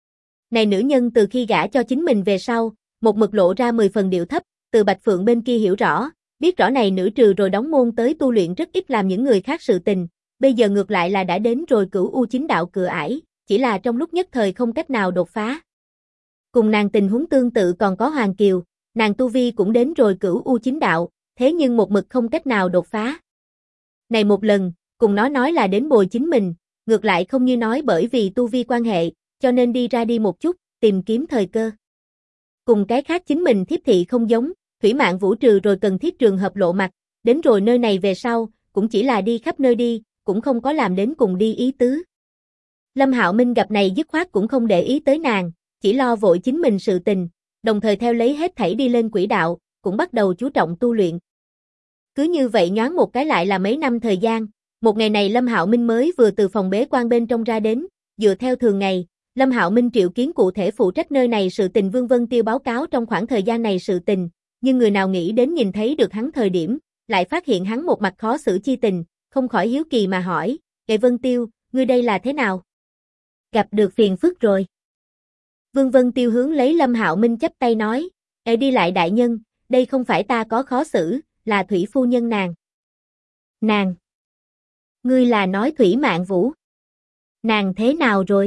Này nữ nhân từ khi gả cho chính mình về sau, một mực lộ ra 10 phần điệu thấp, từ Bạch Phượng bên kia hiểu rõ, biết rõ này nữ trừ rồi đóng môn tới tu luyện rất ít làm những người khác sự tình, bây giờ ngược lại là đã đến rồi Cửu U chính đạo cửa ải, chỉ là trong lúc nhất thời không cách nào đột phá. Cùng nàng tình huống tương tự còn có Hoàng Kiều, nàng tu vi cũng đến rồi Cửu U chính đạo, thế nhưng một mực không cách nào đột phá. Này một lần, cùng nó nói là đến bồi chính mình, ngược lại không như nói bởi vì tu vi quan hệ, cho nên đi ra đi một chút, tìm kiếm thời cơ. Cùng cái khác chính mình thiếp thị không giống, Thủy Mạn Vũ trừ rồi cần thiết trường hợp lộ mặt, đến rồi nơi này về sau, cũng chỉ là đi khắp nơi đi, cũng không có làm đến cùng đi ý tứ. Lâm Hạo Minh gặp này dứt khoát cũng không để ý tới nàng, chỉ lo vội chính mình sự tình, đồng thời theo lấy hết thảy đi lên quỹ đạo, cũng bắt đầu chú trọng tu luyện. Cứ như vậy nhoáng một cái lại là mấy năm thời gian, một ngày này Lâm Hạo Minh mới vừa từ phòng bế quan bên trong ra đến, dựa theo thường ngày, Lâm Hạo Minh triệu kiến cụ thể phụ trách nơi này sự tình Vương Vân Tiêu báo cáo trong khoảng thời gian này sự tình, nhưng người nào nghĩ đến nhìn thấy được hắn thời điểm, lại phát hiện hắn một mặt khó xử chi tình, không khỏi hiếu kỳ mà hỏi, "Kệ Vân Tiêu, ngươi đây là thế nào? Gặp được phiền phức rồi." Vương Vân Tiêu hướng lấy Lâm Hạo Minh chắp tay nói, đi lại đại nhân, đây không phải ta có khó xử, là Thủy phu nhân nàng." "Nàng? Ngươi là nói Thủy Mạn Vũ? Nàng thế nào rồi?"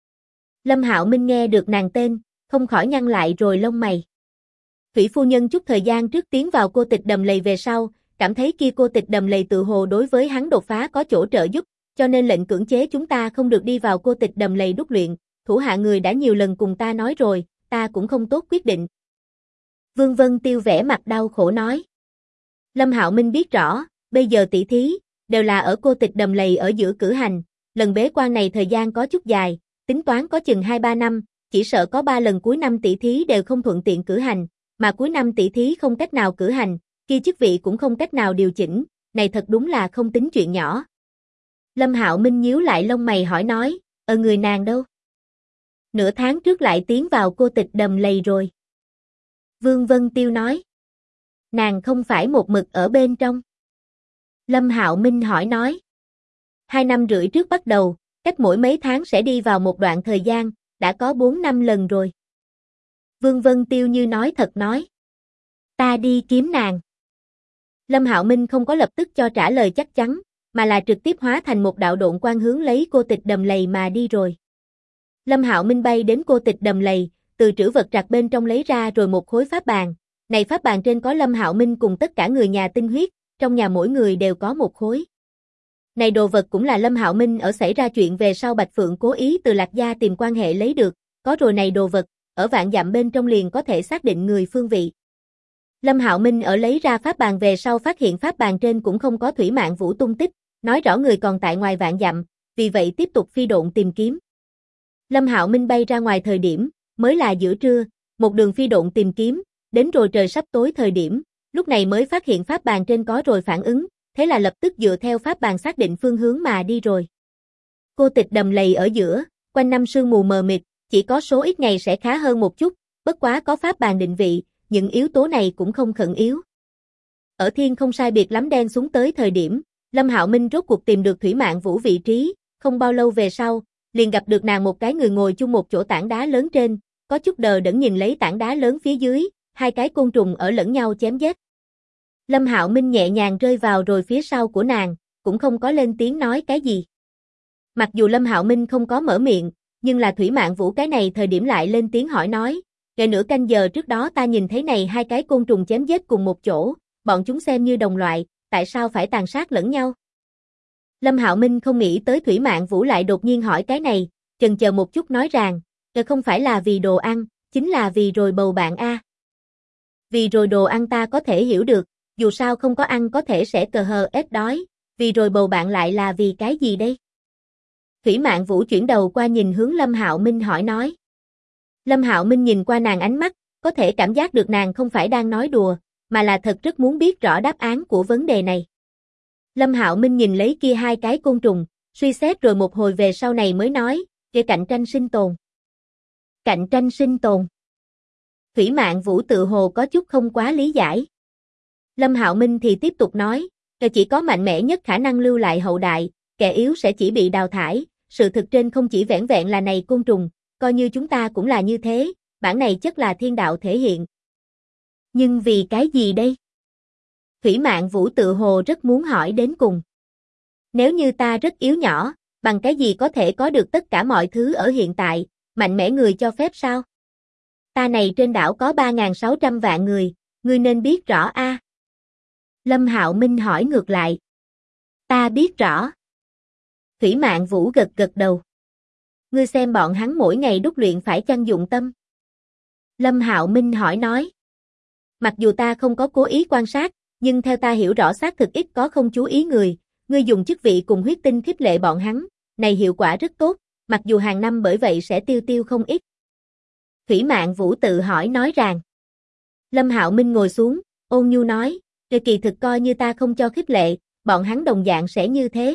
Lâm Hạo Minh nghe được nàng tên, không khỏi nhăn lại rồi lông mày. Thủy phu nhân chút thời gian trước tiến vào cô tịch đầm lầy về sau, cảm thấy kia cô tịch đầm lầy tự hồ đối với hắn đột phá có chỗ trợ giúp, cho nên lệnh cưỡng chế chúng ta không được đi vào cô tịch đầm lầy đúc luyện, thủ hạ người đã nhiều lần cùng ta nói rồi, ta cũng không tốt quyết định. Vương Vân Tiêu vẻ mặt đau khổ nói. Lâm Hạo Minh biết rõ, bây giờ tỷ thí, đều là ở cô tịch đầm lầy ở giữa cử hành, lần bế quan này thời gian có chút dài, tính toán có chừng 2-3 năm, chỉ sợ có 3 lần cuối năm tỷ thí đều không thuận tiện cử hành, mà cuối năm tỷ thí không cách nào cử hành, kia chức vị cũng không cách nào điều chỉnh, này thật đúng là không tính chuyện nhỏ. Lâm Hạo Minh nhíu lại lông mày hỏi nói, người nàng đâu? Nửa tháng trước lại tiến vào cô tịch đầm lầy rồi. Vương Vân Tiêu nói. Nàng không phải một mực ở bên trong. Lâm Hạo Minh hỏi nói. 2 năm rưỡi trước bắt đầu, cách mỗi mấy tháng sẽ đi vào một đoạn thời gian, đã có 4-5 lần rồi. Vương Vân Tiêu như nói thật nói. Ta đi kiếm nàng. Lâm Hạo Minh không có lập tức cho trả lời chắc chắn, mà là trực tiếp hóa thành một đạo độn quang hướng lấy cô tịch đầm lầy mà đi rồi. Lâm Hạo Minh bay đến cô tịch đầm lầy, từ trữ vật trạc bên trong lấy ra rồi một khối pháp bàn. Này pháp bàn trên có Lâm Hạo Minh cùng tất cả người nhà tinh huyết, trong nhà mỗi người đều có một khối. Này đồ vật cũng là Lâm Hạo Minh ở xảy ra chuyện về sau Bạch Phượng cố ý từ Lạc Gia tìm quan hệ lấy được, có rồi này đồ vật, ở vạn dặm bên trong liền có thể xác định người phương vị. Lâm Hạo Minh ở lấy ra pháp bàn về sau phát hiện pháp bàn trên cũng không có Thủy Mạn Vũ tung tích, nói rõ người còn tại ngoài vạn dặm, vì vậy tiếp tục phi độn tìm kiếm. Lâm Hạo Minh bay ra ngoài thời điểm, mới là giữa trưa, một đường phi độn tìm kiếm, đến rồi trời sắp tối thời điểm, lúc này mới phát hiện pháp bàn trên có rồi phản ứng, thế là lập tức dựa theo pháp bàn xác định phương hướng mà đi rồi. Cô tịch đầm lầy ở giữa, quanh năm sương mù mờ mịt, chỉ có số ít ngày sẽ khá hơn một chút, bất quá có pháp bàn định vị, những yếu tố này cũng không khẩn yếu. Ở thiên không sai biệt lắm đen xuống tới thời điểm, Lâm Hạo Minh rốt cuộc tìm được Thủy Mạn Vũ vị trí, không bao lâu về sau, liền gặp được nàng một cái người ngồi chung một chỗ tảng đá lớn trên, có chút đờ đẫn nhìn lấy tảng đá lớn phía dưới, hai cái côn trùng ở lẫn nhau chém giết. Lâm Hạo Minh nhẹ nhàng rơi vào rồi phía sau của nàng, cũng không có lên tiếng nói cái gì. Mặc dù Lâm Hạo Minh không có mở miệng, nhưng là Thủy Mạn Vũ cái này thời điểm lại lên tiếng hỏi nói, kể nửa canh giờ trước đó ta nhìn thấy này hai cái côn trùng chém giết cùng một chỗ, bọn chúng xem như đồng loại, tại sao phải tàn sát lẫn nhau? Lâm Hạo Minh không nghĩ tới Thủy Mạn Vũ lại đột nhiên hỏi cái này, chần chờ một chút nói rằng, không phải là vì đồ ăn, chính là vì rồi bầu bạn a. Vì rồi đồ ăn ta có thể hiểu được, dù sao không có ăn có thể sẽ cờ hờ ép đói, vì rồi bầu bạn lại là vì cái gì đây? Thủy Mạn Vũ chuyển đầu qua nhìn hướng Lâm Hạo Minh hỏi nói. Lâm Hạo Minh nhìn qua nàng ánh mắt, có thể cảm giác được nàng không phải đang nói đùa, mà là thật rất muốn biết rõ đáp án của vấn đề này. Lâm Hạo Minh nhìn lấy kia hai cái côn trùng, suy xét rồi một hồi về sau này mới nói, kia cạnh tranh sinh tồn. Cạnh tranh sinh tồn. Thủy Mạn Vũ tự hồ có chút không quá lý giải. Lâm Hạo Minh thì tiếp tục nói, chỉ có mạnh mẽ nhất khả năng lưu lại hậu đại, kẻ yếu sẽ chỉ bị đào thải, sự thực trên không chỉ vẻn vẹn là này côn trùng, coi như chúng ta cũng là như thế, bản này chất là thiên đạo thể hiện. Nhưng vì cái gì đây? Thủy Mạn Vũ tự hồ rất muốn hỏi đến cùng. Nếu như ta rất yếu nhỏ, bằng cái gì có thể có được tất cả mọi thứ ở hiện tại, mạnh mẽ người cho phép sao? Ta này trên đảo có 3.600 vạn người, ngươi nên biết rõ a. Lâm Hạo Minh hỏi ngược lại. Ta biết rõ. Thủy Mạn Vũ gật gật đầu. Ngươi xem bọn hắn mỗi ngày đúc luyện phải chăng dụng tâm? Lâm Hạo Minh hỏi nói. Mặc dù ta không có cố ý quan sát, nhưng theo ta hiểu rõ xác thực ít có không chú ý người, ngươi dùng chức vị cùng huyết tinh khích lệ bọn hắn, này hiệu quả rất tốt, mặc dù hàng năm bởi vậy sẽ tiêu không ít. Thủy Mạn Vũ tự hỏi nói rằng. Lâm Hạo Minh ngồi xuống, ôn nhu nói, kỳ thực coi như ta không cho khích lệ, bọn hắn đồng dạng sẽ như thế.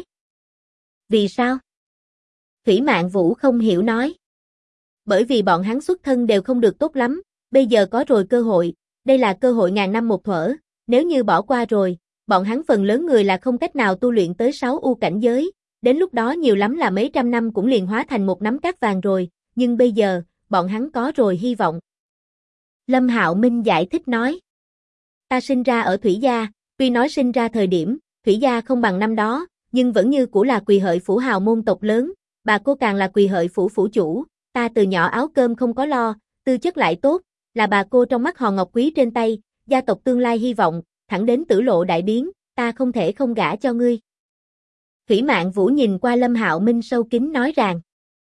Vì sao? Thủy Mạn Vũ không hiểu nói. Bởi vì bọn hắn xuất thân đều không được tốt lắm, bây giờ có rồi cơ hội, đây là cơ hội ngàn năm một thuở, nếu như bỏ qua rồi, bọn hắn phần lớn người là không cách nào tu luyện tới 6 u cảnh giới, đến lúc đó nhiều lắm là mấy trăm năm cũng liền hóa thành một nắm cát vàng rồi, nhưng bây giờ, bọn hắn có rồi hy vọng. Lâm Hạo Minh giải thích nói. Ta sinh ra ở Thủy Gia, tuy nói sinh ra thời điểm, Thủy Gia không bằng năm đó, nhưng vẫn như cũ là Quỳ Hợi phủ hào môn tộc lớn, bà cô càng là Quỳ Hợi phủ phủ chủ, ta từ nhỏ áo cơm không có lo, tư chất lại tốt, là bà cô trong mắt hòn ngọc quý trên tay, gia tộc tương lai hy vọng, thẳng đến tử lộ đại biến, ta không thể không gả cho ngươi. Thủy Mạn Vũ nhìn qua Lâm Hạo Minh sâu kín nói rằng.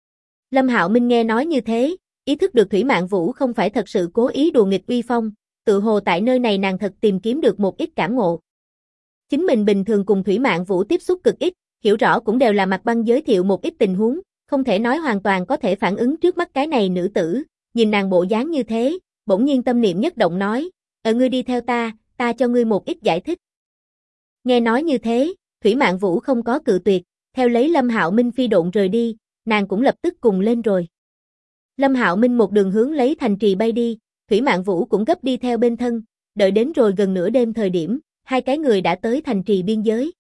Lâm Hạo Minh nghe nói như thế, ý thức được Thủy Mạn Vũ không phải thật sự cố ý đùa nghịch uy phong, tự hồ tại nơi này nàng thật tìm kiếm được một ít cảm ngộ. Chính mình bình thường cùng Thủy Mạn Vũ tiếp xúc cực ít, hiểu rõ cũng đều là mặt băng giới thiệu một ít tình huống, không thể nói hoàn toàn có thể phản ứng trước mắt cái này nữ tử, nhìn nàng bộ dáng như thế, bỗng nhiên tâm niệm nhất động nói, ngươi đi theo ta cho ngươi một ít giải thích. Nghe nói như thế, Thủy Mạn Vũ không có cự tuyệt, theo lấy Lâm Hạo Minh phi độn rời đi, nàng cũng lập tức cùng lên rồi. Lâm Hạo Minh một đường hướng lấy thành trì bay đi, Thủy Mạn Vũ cũng gấp đi theo bên thân, đợi đến rồi gần nửa đêm thời điểm, hai cái người đã tới thành trì biên giới.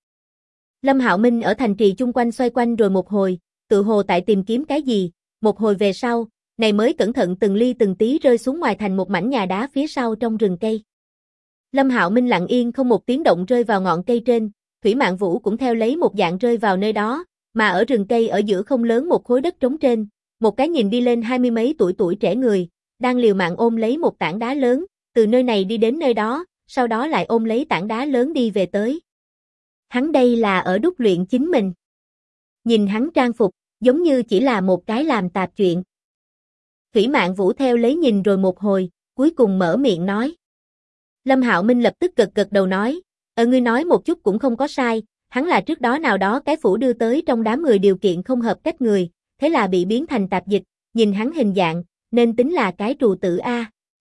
Lâm Hạo Minh ở thành trì chung quanh xoay quanh rồi một hồi, tự hồ tại tìm kiếm cái gì, một hồi về sau, này mới cẩn thận từng ly từng tí rơi xuống ngoài thành một mảnh nhà đá phía sau trong rừng cây. Lâm Hạo Minh lặng yên không một tiếng động rơi vào ngọn cây trên, Thủy Mạn Vũ cũng theo lấy một dạng rơi vào nơi đó, mà ở rừng cây ở giữa không lớn một khối đất trống trên, một cái nhìn đi lên 20 mấy tuổi trẻ người, đang liều mạng ôm lấy một tảng đá lớn, từ nơi này đi đến nơi đó, sau đó lại ôm lấy tảng đá lớn đi về tới. Hắn đây là ở đúc luyện chính mình. Nhìn hắn trang phục, giống như chỉ là một cái làm tạp chuyện. Thủy Mạn Vũ theo lấy nhìn rồi một hồi, cuối cùng mở miệng nói. Lâm Hạo Minh lập tức gật đầu nói, ngươi nói một chút cũng không có sai, hắn là trước đó nào đó cái phủ đưa tới trong đám người điều kiện không hợp cách người, thế là bị biến thành tạp dịch, nhìn hắn hình dạng, nên tính là cái trù tử A.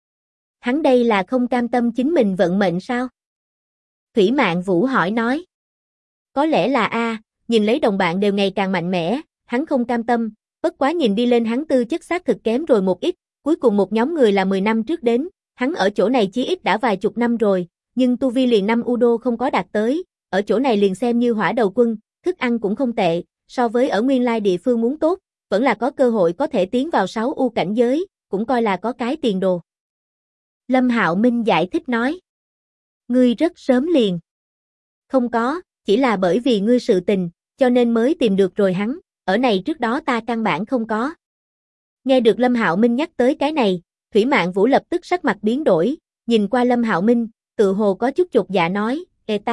Hắn đây là không cam tâm chính mình vận mệnh sao? Thủy Mạn Vũ hỏi nói. Có lẽ là A, nhìn lấy đồng bạn đều ngày càng mạnh mẽ, hắn không cam tâm, bất quá nhìn đi lên hắn tư chất xác thực kém rồi một ít, cuối cùng một nhóm người là 10 năm trước đến, hắn ở chỗ này chí ít đã vài chục năm rồi, nhưng tu vi liền 5 Udo không có đạt tới, ở chỗ này liền xem như hỏa đầu quân, thức ăn cũng không tệ, so với ở nguyên lai địa phương muốn tốt, vẫn là có cơ hội có thể tiến vào 6 U cảnh giới, cũng coi là có cái tiền đồ. Lâm Hạo Minh giải thích nói. Ngươi rất sớm liền. Không có, chỉ là bởi vì ngươi sự tình, cho nên mới tìm được rồi hắn, ở này trước đó ta căn bản không có. Nghe được Lâm Hạo Minh nhắc tới cái này, Thủy Mạn Vũ lập tức sắc mặt biến đổi, nhìn qua Lâm Hạo Minh, tự hồ có chút chột dạ nói,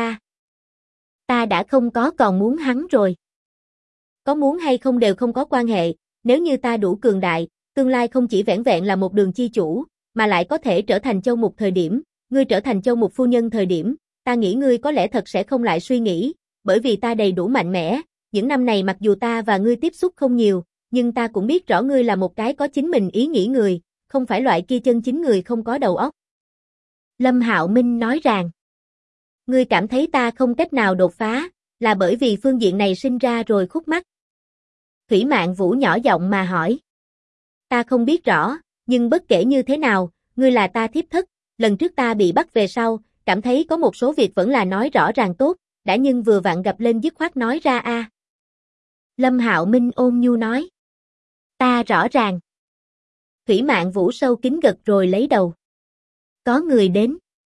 ta đã không có còn muốn hắn rồi. Có muốn hay không đều không có quan hệ, nếu như ta đủ cường đại, tương lai không chỉ vẻn vẹn là một đường chi chủ, mà lại có thể trở thành châu mục thời điểm, ngươi trở thành Châu Mục phu nhân thời điểm, ta nghĩ ngươi có lẽ thật sẽ không lại suy nghĩ, bởi vì ta đầy đủ mạnh mẽ, những năm này mặc dù ta và ngươi tiếp xúc không nhiều, nhưng ta cũng biết rõ ngươi là một cái có chính mình ý nghĩ người, không phải loại kia chân chính người không có đầu óc. Lâm Hạo Minh nói rằng, ngươi cảm thấy ta không cách nào đột phá, là bởi vì phương diện này sinh ra rồi khúc mắc. Thủy Mạn Vũ nhỏ giọng mà hỏi. Ta không biết rõ, nhưng bất kể như thế nào, ngươi là ta thiếp thất, lần trước ta bị bắt về sau, cảm thấy có một số việc vẫn là nói rõ ràng tốt, đã nhưng vừa vặn gặp lên dứt khoát nói ra a. Lâm Hạo Minh ôn nhu nói. Ta rõ ràng. Thủy Mạn Vũ sâu kín gật rồi lấy đầu. Có người đến.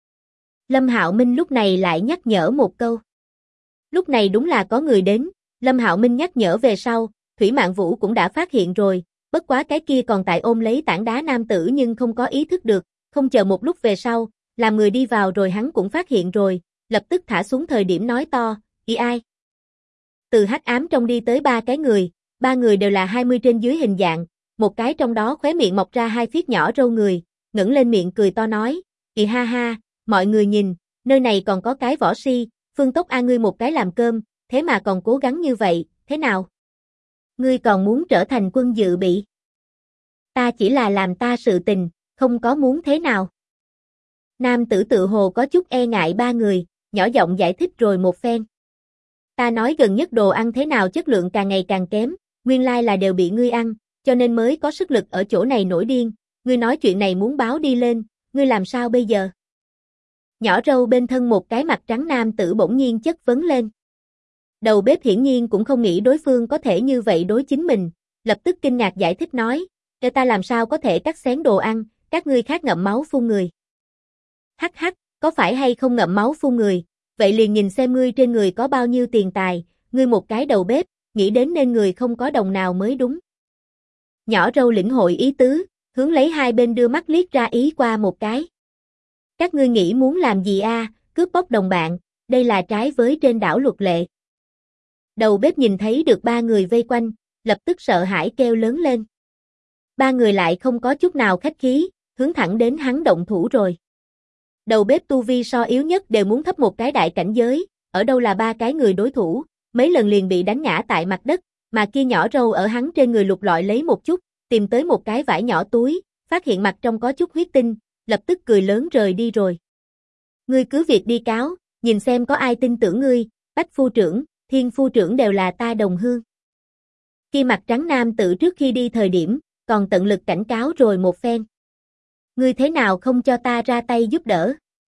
Lâm Hạo Minh lúc này lại nhắc nhở một câu. Lúc này đúng là có người đến, Lâm Hạo Minh nhắc nhở về sau, Thủy Mạn Vũ cũng đã phát hiện rồi, bất quá cái kia còn tại ôm lấy tảng đá nam tử nhưng không có ý thức được, không chờ một lúc về sau, làm người đi vào rồi hắn cũng phát hiện rồi, lập tức thả xuống thời điểm nói to, ý ai? Từ hắc ám trong đi tới ba người đều là 20 trên dưới hình dạng, một cái trong đó khóe miệng mọc ra hai phiết nhỏ râu người, ngẩng lên miệng cười to nói, kỳ ha ha, mọi người nhìn, nơi này còn có cái võ si, Phương Tốc A ngươi một cái làm cơm, thế mà còn cố gắng như vậy, thế nào? Ngươi còn muốn trở thành quân dự bị? Ta chỉ là làm ta sự tình, không có muốn thế nào. Nam tử tự hồ có chút e ngại ba người, nhỏ giọng giải thích rồi một phen. Ta nói gần nhất đồ ăn thế nào chất lượng càng ngày càng kém, nguyên lai là đều bị ngươi ăn, cho nên mới có sức lực ở chỗ này nổi điên, ngươi nói chuyện này muốn báo đi lên, ngươi làm sao bây giờ? Nhỏ râu bên thân một cái mặt trắng nam tử bỗng nhiên chất vấn lên. Đầu bếp hiển nhiên cũng không nghĩ đối phương có thể như vậy đối chính mình, lập tức kinh ngạc giải thích nói, để ta làm sao có thể cắt xén đồ ăn, các ngươi khác ngậm máu phun người. Hắc hắc, có phải hay không ngậm máu phun người, vậy liền nhìn xem ngươi trên người có bao nhiêu tiền tài, ngươi một cái đầu bếp, nghĩ đến nên người không có đồng nào mới đúng. Nhỏ râu lĩnh hội ý tứ, hướng lấy hai bên đưa mắt liếc ra ý qua một cái. Các ngươi nghĩ muốn làm gì a? Cướp bóc đồng bạn, đây là trái với trên đảo luật lệ. Đầu bếp nhìn thấy được ba người vây quanh, lập tức sợ hãi kêu lớn lên. Ba người lại không có chút nào khách khí, hướng thẳng đến hắn động thủ rồi. Đầu bếp tu vi so yếu nhất đều muốn thấp một cái đại cảnh giới, ở đâu là ba cái người đối thủ, mấy lần liền bị đánh ngã tại mặt đất, mà kia nhỏ râu ở hắn trên người lục lọi lấy một chút, tìm tới một cái vải nhỏ túi, phát hiện mặt trong có chút huyết tinh, lập tức cười lớn rời đi rồi. Ngươi cứ việc đi cáo, nhìn xem có ai tin tưởng ngươi, Bách phu trưởng, Thiên phu trưởng đều là ta đồng hương. Kia mặt trắng nam tử trước khi đi thời điểm, còn tận lực cảnh cáo rồi một phen. Ngươi thế nào không cho ta ra tay giúp đỡ?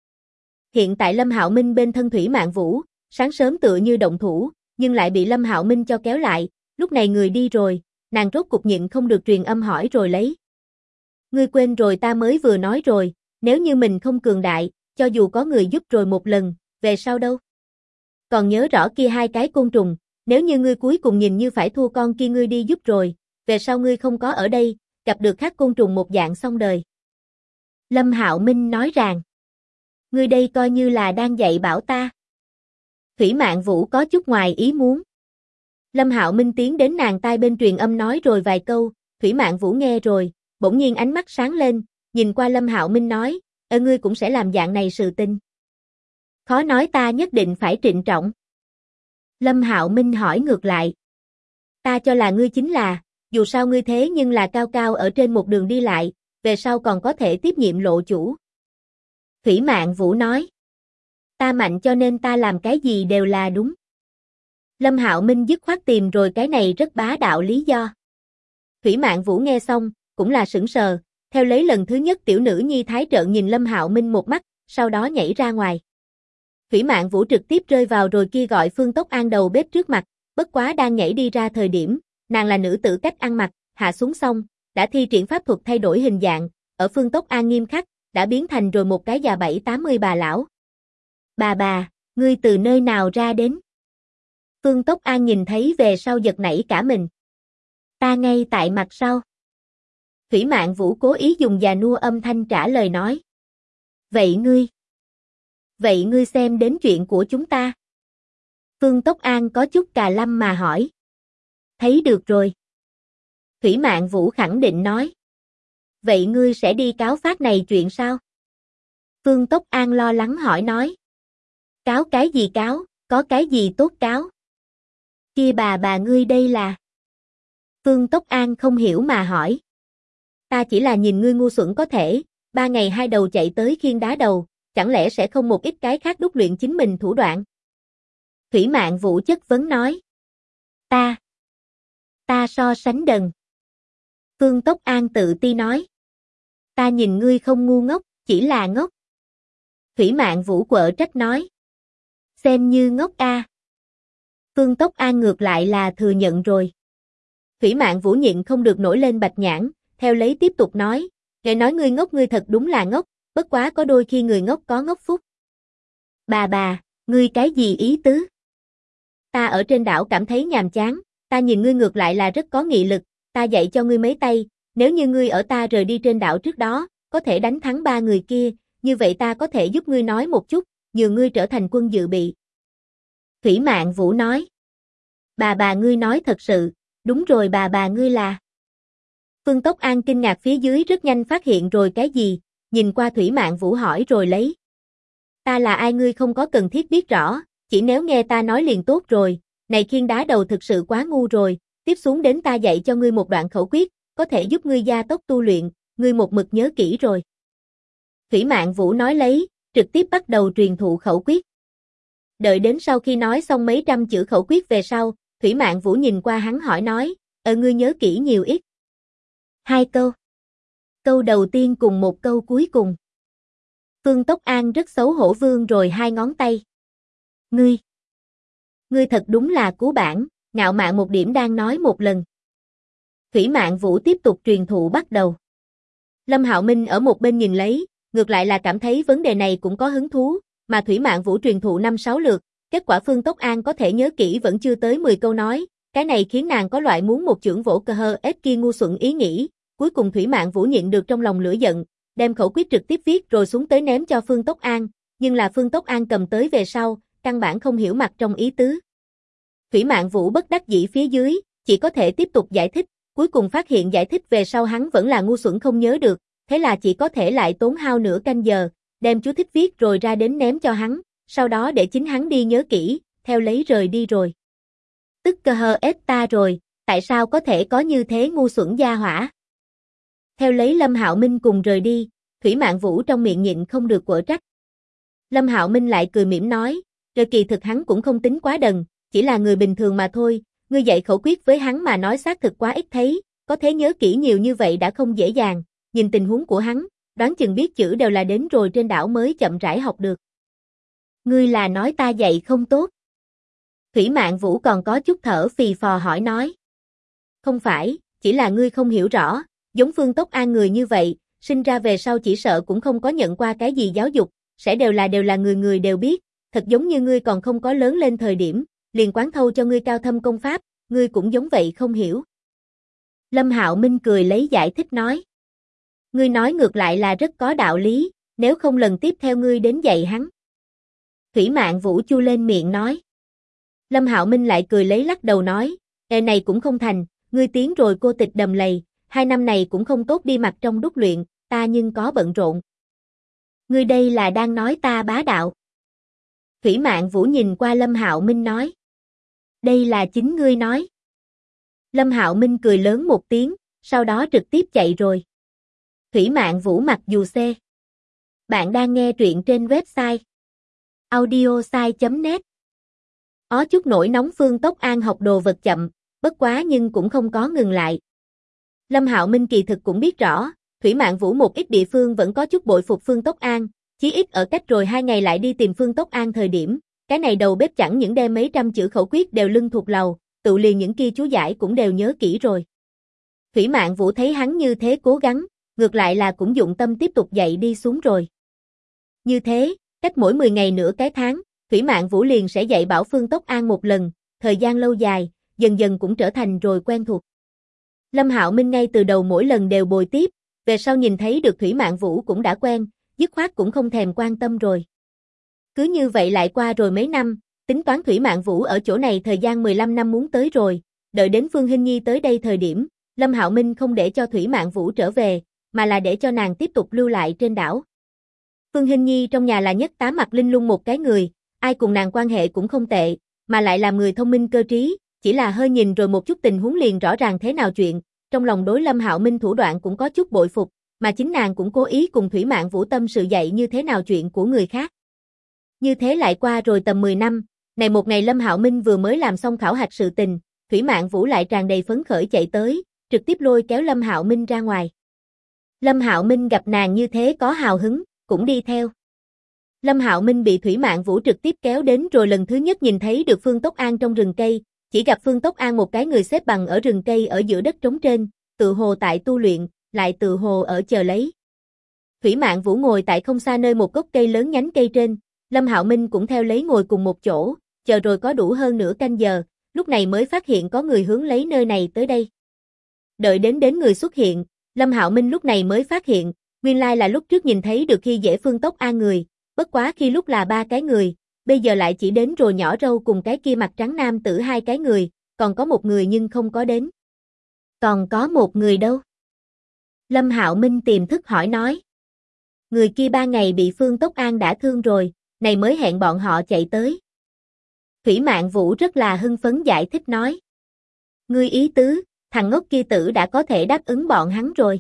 Hiện tại Lâm Hạo Minh bên thân Thủy Mạn Vũ, sáng sớm tựa như động thủ, nhưng lại bị Lâm Hạo Minh cho kéo lại, lúc này người đi rồi, nàng rốt cục nhịn không được truyền âm hỏi rồi lấy. Ngươi quên rồi ta mới vừa nói rồi, nếu như mình không cường đại, cho dù có người giúp rồi một lần, về sau đâu? Còn nhớ rõ kia hai cái côn trùng, nếu như ngươi cuối cùng nhìn như phải thua con kia ngươi đi giúp rồi, về sau ngươi không có ở đây, gặp được khác côn trùng một dạng xong đời. Lâm Hạo Minh nói rằng, ngươi đây coi như là đang dạy bảo ta. Thủy Mạn Vũ có chút ngoài ý muốn. Lâm Hạo Minh tiến đến nàng tai bên truyền âm nói rồi vài câu, Thủy Mạn Vũ nghe rồi, bỗng nhiên ánh mắt sáng lên, nhìn qua Lâm Hạo Minh nói, ngươi cũng sẽ làm dạng này sự tình. Khó nói ta nhất định phải trịnh trọng. Lâm Hạo Minh hỏi ngược lại. Ta cho là ngươi chính là, dù sao ngươi thế nhưng là cao cao ở trên một đường đi lại, về sau còn có thể tiếp nhiệm lộ chủ. Thủy Mạn Vũ nói. Ta mạnh cho nên ta làm cái gì đều là đúng. Lâm Hạo Minh dứt khoát tìm rồi cái này rất bá đạo lý do. Thủy Mạn Vũ nghe xong, cũng là sững sờ, theo lấy lần thứ nhất tiểu nữ nhi thái trợn nhìn Lâm Hạo Minh một mắt, sau đó nhảy ra ngoài. Thủy Mạn Vũ trực tiếp rơi vào rồi kia gọi Phương Tốc An đầu bếp trước mặt, bất quá đang nhảy đi ra thời điểm, nàng là nữ tử cách ăn mặc, hạ xuống xong, đã thi triển pháp thuật thay đổi hình dạng, ở Phương Tốc An nghiêm khắc, đã biến thành rồi một cái già 70-80 bà lão. Bà, ngươi từ nơi nào ra đến? Phương Tốc An nhìn thấy về sau giật nảy cả mình. Ta ngay tại mặt sau. Thủy Mạn Vũ cố ý dùng già nua âm thanh trả lời nói. Vậy ngươi xem đến chuyện của chúng ta. Phương Tốc An có chút cà lâm mà hỏi. Thấy được rồi. Thủy Mạn Vũ khẳng định nói. Vậy ngươi sẽ đi cáo phát này chuyện sao? Phương Tốc An lo lắng hỏi nói. Cáo cái gì cáo, có cái gì tốt cáo? Kia bà ngươi đây là... Phương Tốc An không hiểu mà hỏi. Ta chỉ là nhìn ngươi ngu xuẩn có thể, 3 ngày 2 đầu chạy tới khiêng đá đầu, chẳng lẽ sẽ không một ít cái khác đúc luyện chính mình thủ đoạn? Thủy Mạn Vũ chất vấn nói. Ta so sánh đần. Phương Tốc An tự ti nói. Ta nhìn ngươi không ngu ngốc, chỉ là ngốc. Thủy Mạn Vũ quở trách nói. Xem như ngốc a. Phương Tốc An ngược lại là thừa nhận rồi. Thủy Mạn Vũ nhịn không được nổi lên bạch nhãn, theo lấy tiếp tục nói. Nghe nói ngươi ngốc ngươi thật đúng là ngốc, bất quá có đôi khi người ngốc có ngốc phúc. Bà, ngươi cái gì ý tứ? Ta ở trên đảo cảm thấy nhàm chán, ta nhìn ngươi ngược lại là rất có nghị lực, ta dạy cho ngươi mấy tay, nếu như ngươi ở ta rời đi trên đảo trước đó, có thể đánh thắng 3 người kia, như vậy ta có thể giúp ngươi nói một chút, nhường ngươi trở thành quân dự bị. Thủy Mạn Vũ nói. Bà ngươi nói thật sự, đúng rồi bà ngươi là... Phương Tốc An kinh ngạc phía dưới rất nhanh phát hiện rồi cái gì, nhìn qua Thủy Mạn Vũ hỏi rồi lấy. Ta là ai ngươi không có cần thiết biết rõ, chỉ nếu nghe ta nói liền tốt rồi, này khiêng đá đầu thực sự quá ngu rồi, tiếp xuống đến ta dạy cho ngươi một đoạn khẩu quyết, có thể giúp ngươi gia tốc tu luyện, ngươi một mực nhớ kỹ rồi. Thủy Mạn Vũ nói lấy, trực tiếp bắt đầu truyền thụ khẩu quyết. Đợi đến sau khi nói xong mấy trăm chữ khẩu quyết về sau, Thủy Mạn Vũ nhìn qua hắn hỏi nói, ngươi nhớ kỹ nhiều ít. 2 câu. Câu đầu tiên cùng một câu cuối cùng. Phương Tốc An rất xấu hổ vươn rồi 2 ngón tay. Ngươi thật đúng là cú bản, ngạo mạn một điểm đang nói một lần. Thủy Mạn Vũ tiếp tục truyền thụ bắt đầu. Lâm Hạo Minh ở một bên nhìn lấy, ngược lại là cảm thấy vấn đề này cũng có hứng thú, mà Thủy Mạn Vũ truyền thụ 5-6 lượt, kết quả Phương Tốc An có thể nhớ kỹ vẫn chưa tới 10 câu nói, cái này khiến nàng có loại muốn một chưởng vỗ cơ hơ ép kia ngu xuẩn ý nghĩ, cuối cùng Thủy Mạn Vũ nhịn được trong lòng lửa giận, đem khẩu quyết trực tiếp viết rồi xuống tới ném cho Phương Tốc An, nhưng là Phương Tốc An cầm tới về sau, căn bản không hiểu mặt trong ý tứ. Thủy Mạn Vũ bất đắc dĩ phía dưới, chỉ có thể tiếp tục giải thích, cuối cùng phát hiện giải thích về sau hắn vẫn là ngu xuẩn không nhớ được, thế là chỉ có thể lại tốn hao nửa canh giờ, đem chú thích viết rồi ra đến ném cho hắn, sau đó để chính hắn đi nhớ kỹ, theo lấy rời đi rồi. Tức cơ hơ ép ta rồi, tại sao có thể có như thế ngu xuẩn gia hỏa? Theo lấy Lâm Hạo Minh cùng rời đi, Thủy Mạn Vũ trong miệng nhịn không được quở trách. Lâm Hạo Minh lại cười mỉm nói, rồi kỳ thực hắn cũng không tính quá đần, chỉ là người bình thường mà thôi, ngươi dạy khẩu quyết với hắn mà nói xác thực quá ít thấy, có thể nhớ kỹ nhiều như vậy đã không dễ dàng, nhìn tình huống của hắn, đoán chừng biết chữ đều là đến rồi trên đảo mới chậm rãi học được. Ngươi là nói ta dạy không tốt? Thủy Mạn Vũ còn có chút thở phì phò hỏi nói. Không phải, chỉ là ngươi không hiểu rõ, giống Phương Tốc An người như vậy, sinh ra về sau chỉ sợ cũng không có nhận qua cái gì giáo dục, sẽ đều là người người đều biết, thật giống như ngươi còn không có lớn lên thời điểm, liền quán thâu cho ngươi cao thâm công pháp, ngươi cũng giống vậy không hiểu. Lâm Hạo Minh cười lấy giải thích nói. Ngươi nói ngược lại là rất có đạo lý, nếu không lần tiếp theo ngươi đến dạy hắn. Thủy Mạn Vũ chu lên miệng nói. Lâm Hạo Minh lại cười lấy lắc đầu nói, này cũng không thành, ngươi tiến rồi cô tịch đầm lầy, 2 năm này cũng không tốt đi mặt trong đúc luyện, ta nhưng có bận rộn. Ngươi đây là đang nói ta bá đạo. Thủy Mạn Vũ nhìn qua Lâm Hạo Minh nói. Đây là chính ngươi nói. Lâm Hạo Minh cười lớn một tiếng, sau đó trực tiếp chạy rồi. Thủy Mạn Vũ mặc dù xe. Bạn đang nghe truyện trên website audiosai.net. Ó chút nổi nóng Phương Tốc An học đồ vật chậm, bất quá nhưng cũng không có ngừng lại. Lâm Hạo Minh kỳ thực cũng biết rõ, Thủy Mạn Vũ một ít địa phương vẫn có chút bội phục Phương Tốc An, chí ít ở cách rồi 2 ngày lại đi tìm Phương Tốc An thời điểm, cái này đầu bếp chẳng những đem mấy trăm chữ khẩu quyết đều lưng thuộc lầu, tự liền những kia chú giải cũng đều nhớ kỹ rồi. Thủy Mạn Vũ thấy hắn như thế cố gắng, ngược lại là cũng dụng tâm tiếp tục dạy đi xuống rồi. Như thế, cách mỗi 10 ngày nửa cái tháng, Thủy Mạn Vũ liền sẽ dạy bảo Phương Tốc An một lần, thời gian lâu dài, dần dần cũng trở thành rồi quen thuộc. Lâm Hạo Minh ngay từ đầu mỗi lần đều bồi tiếp, về sau nhìn thấy được Thủy Mạn Vũ cũng đã quen, dứt khoát cũng không thèm quan tâm rồi. Cứ như vậy lại qua rồi mấy năm, tính toán Thủy Mạn Vũ ở chỗ này thời gian 15 năm muốn tới rồi, đợi đến Phương Hinh Nhi tới đây thời điểm, Lâm Hạo Minh không để cho Thủy Mạn Vũ trở về, mà là để cho nàng tiếp tục lưu lại trên đảo. Phương Hinh Nhi trong nhà là nhất tá mặt linh lung một cái người, ai cùng nàng quan hệ cũng không tệ, mà lại làm người thông minh cơ trí, chỉ là hơi nhìn rồi một chút tình huống liền rõ ràng thế nào chuyện, trong lòng đối Lâm Hạo Minh thủ đoạn cũng có chút bội phục, mà chính nàng cũng cố ý cùng Thủy Mạn Vũ tâm sự dạy như thế nào chuyện của người khác. Như thế lại qua rồi tầm 10 năm, này một ngày Lâm Hạo Minh vừa mới làm xong khảo hạch sự tình, Thủy Mạn Vũ lại tràn đầy phấn khởi chạy tới, trực tiếp lôi kéo Lâm Hạo Minh ra ngoài. Lâm Hạo Minh gặp nàng như thế có hào hứng, cũng đi theo. Lâm Hạo Minh bị Thủy Mạn Vũ trực tiếp kéo đến rồi lần thứ nhất nhìn thấy được Phương Tốc An trong rừng cây, chỉ gặp Phương Tốc An một cái người xếp bằng ở rừng cây ở giữa đất trống trên, tự hồ tại tu luyện, lại tự hồ ở chờ lấy. Thủy Mạn Vũ ngồi tại không xa nơi một gốc cây lớn nhánh cây trên, Lâm Hạo Minh cũng theo lấy ngồi cùng một chỗ, chờ rồi có đủ hơn nửa canh giờ, lúc này mới phát hiện có người hướng lấy nơi này tới đây. Đợi đến người xuất hiện, Lâm Hạo Minh lúc này mới phát hiện, nguyên lai là lúc trước nhìn thấy được khi dễ Phương Tốc An người, bất quá khi lúc là 3 cái người, bây giờ lại chỉ đến rồi nhỏ râu cùng cái kia mặt trắng nam tử 2 cái người, còn có một người nhưng không có đến. Còn có một người đâu? Lâm Hạo Minh tiềm thức hỏi nói. Người kia 3 ngày bị Phương Tốc An đã thương rồi, này mới hẹn bọn họ chạy tới. Thủy Mạn Vũ rất là hưng phấn giải thích nói. Ngươi ý tứ, thằng ngốc kia tử đã có thể đáp ứng bọn hắn rồi.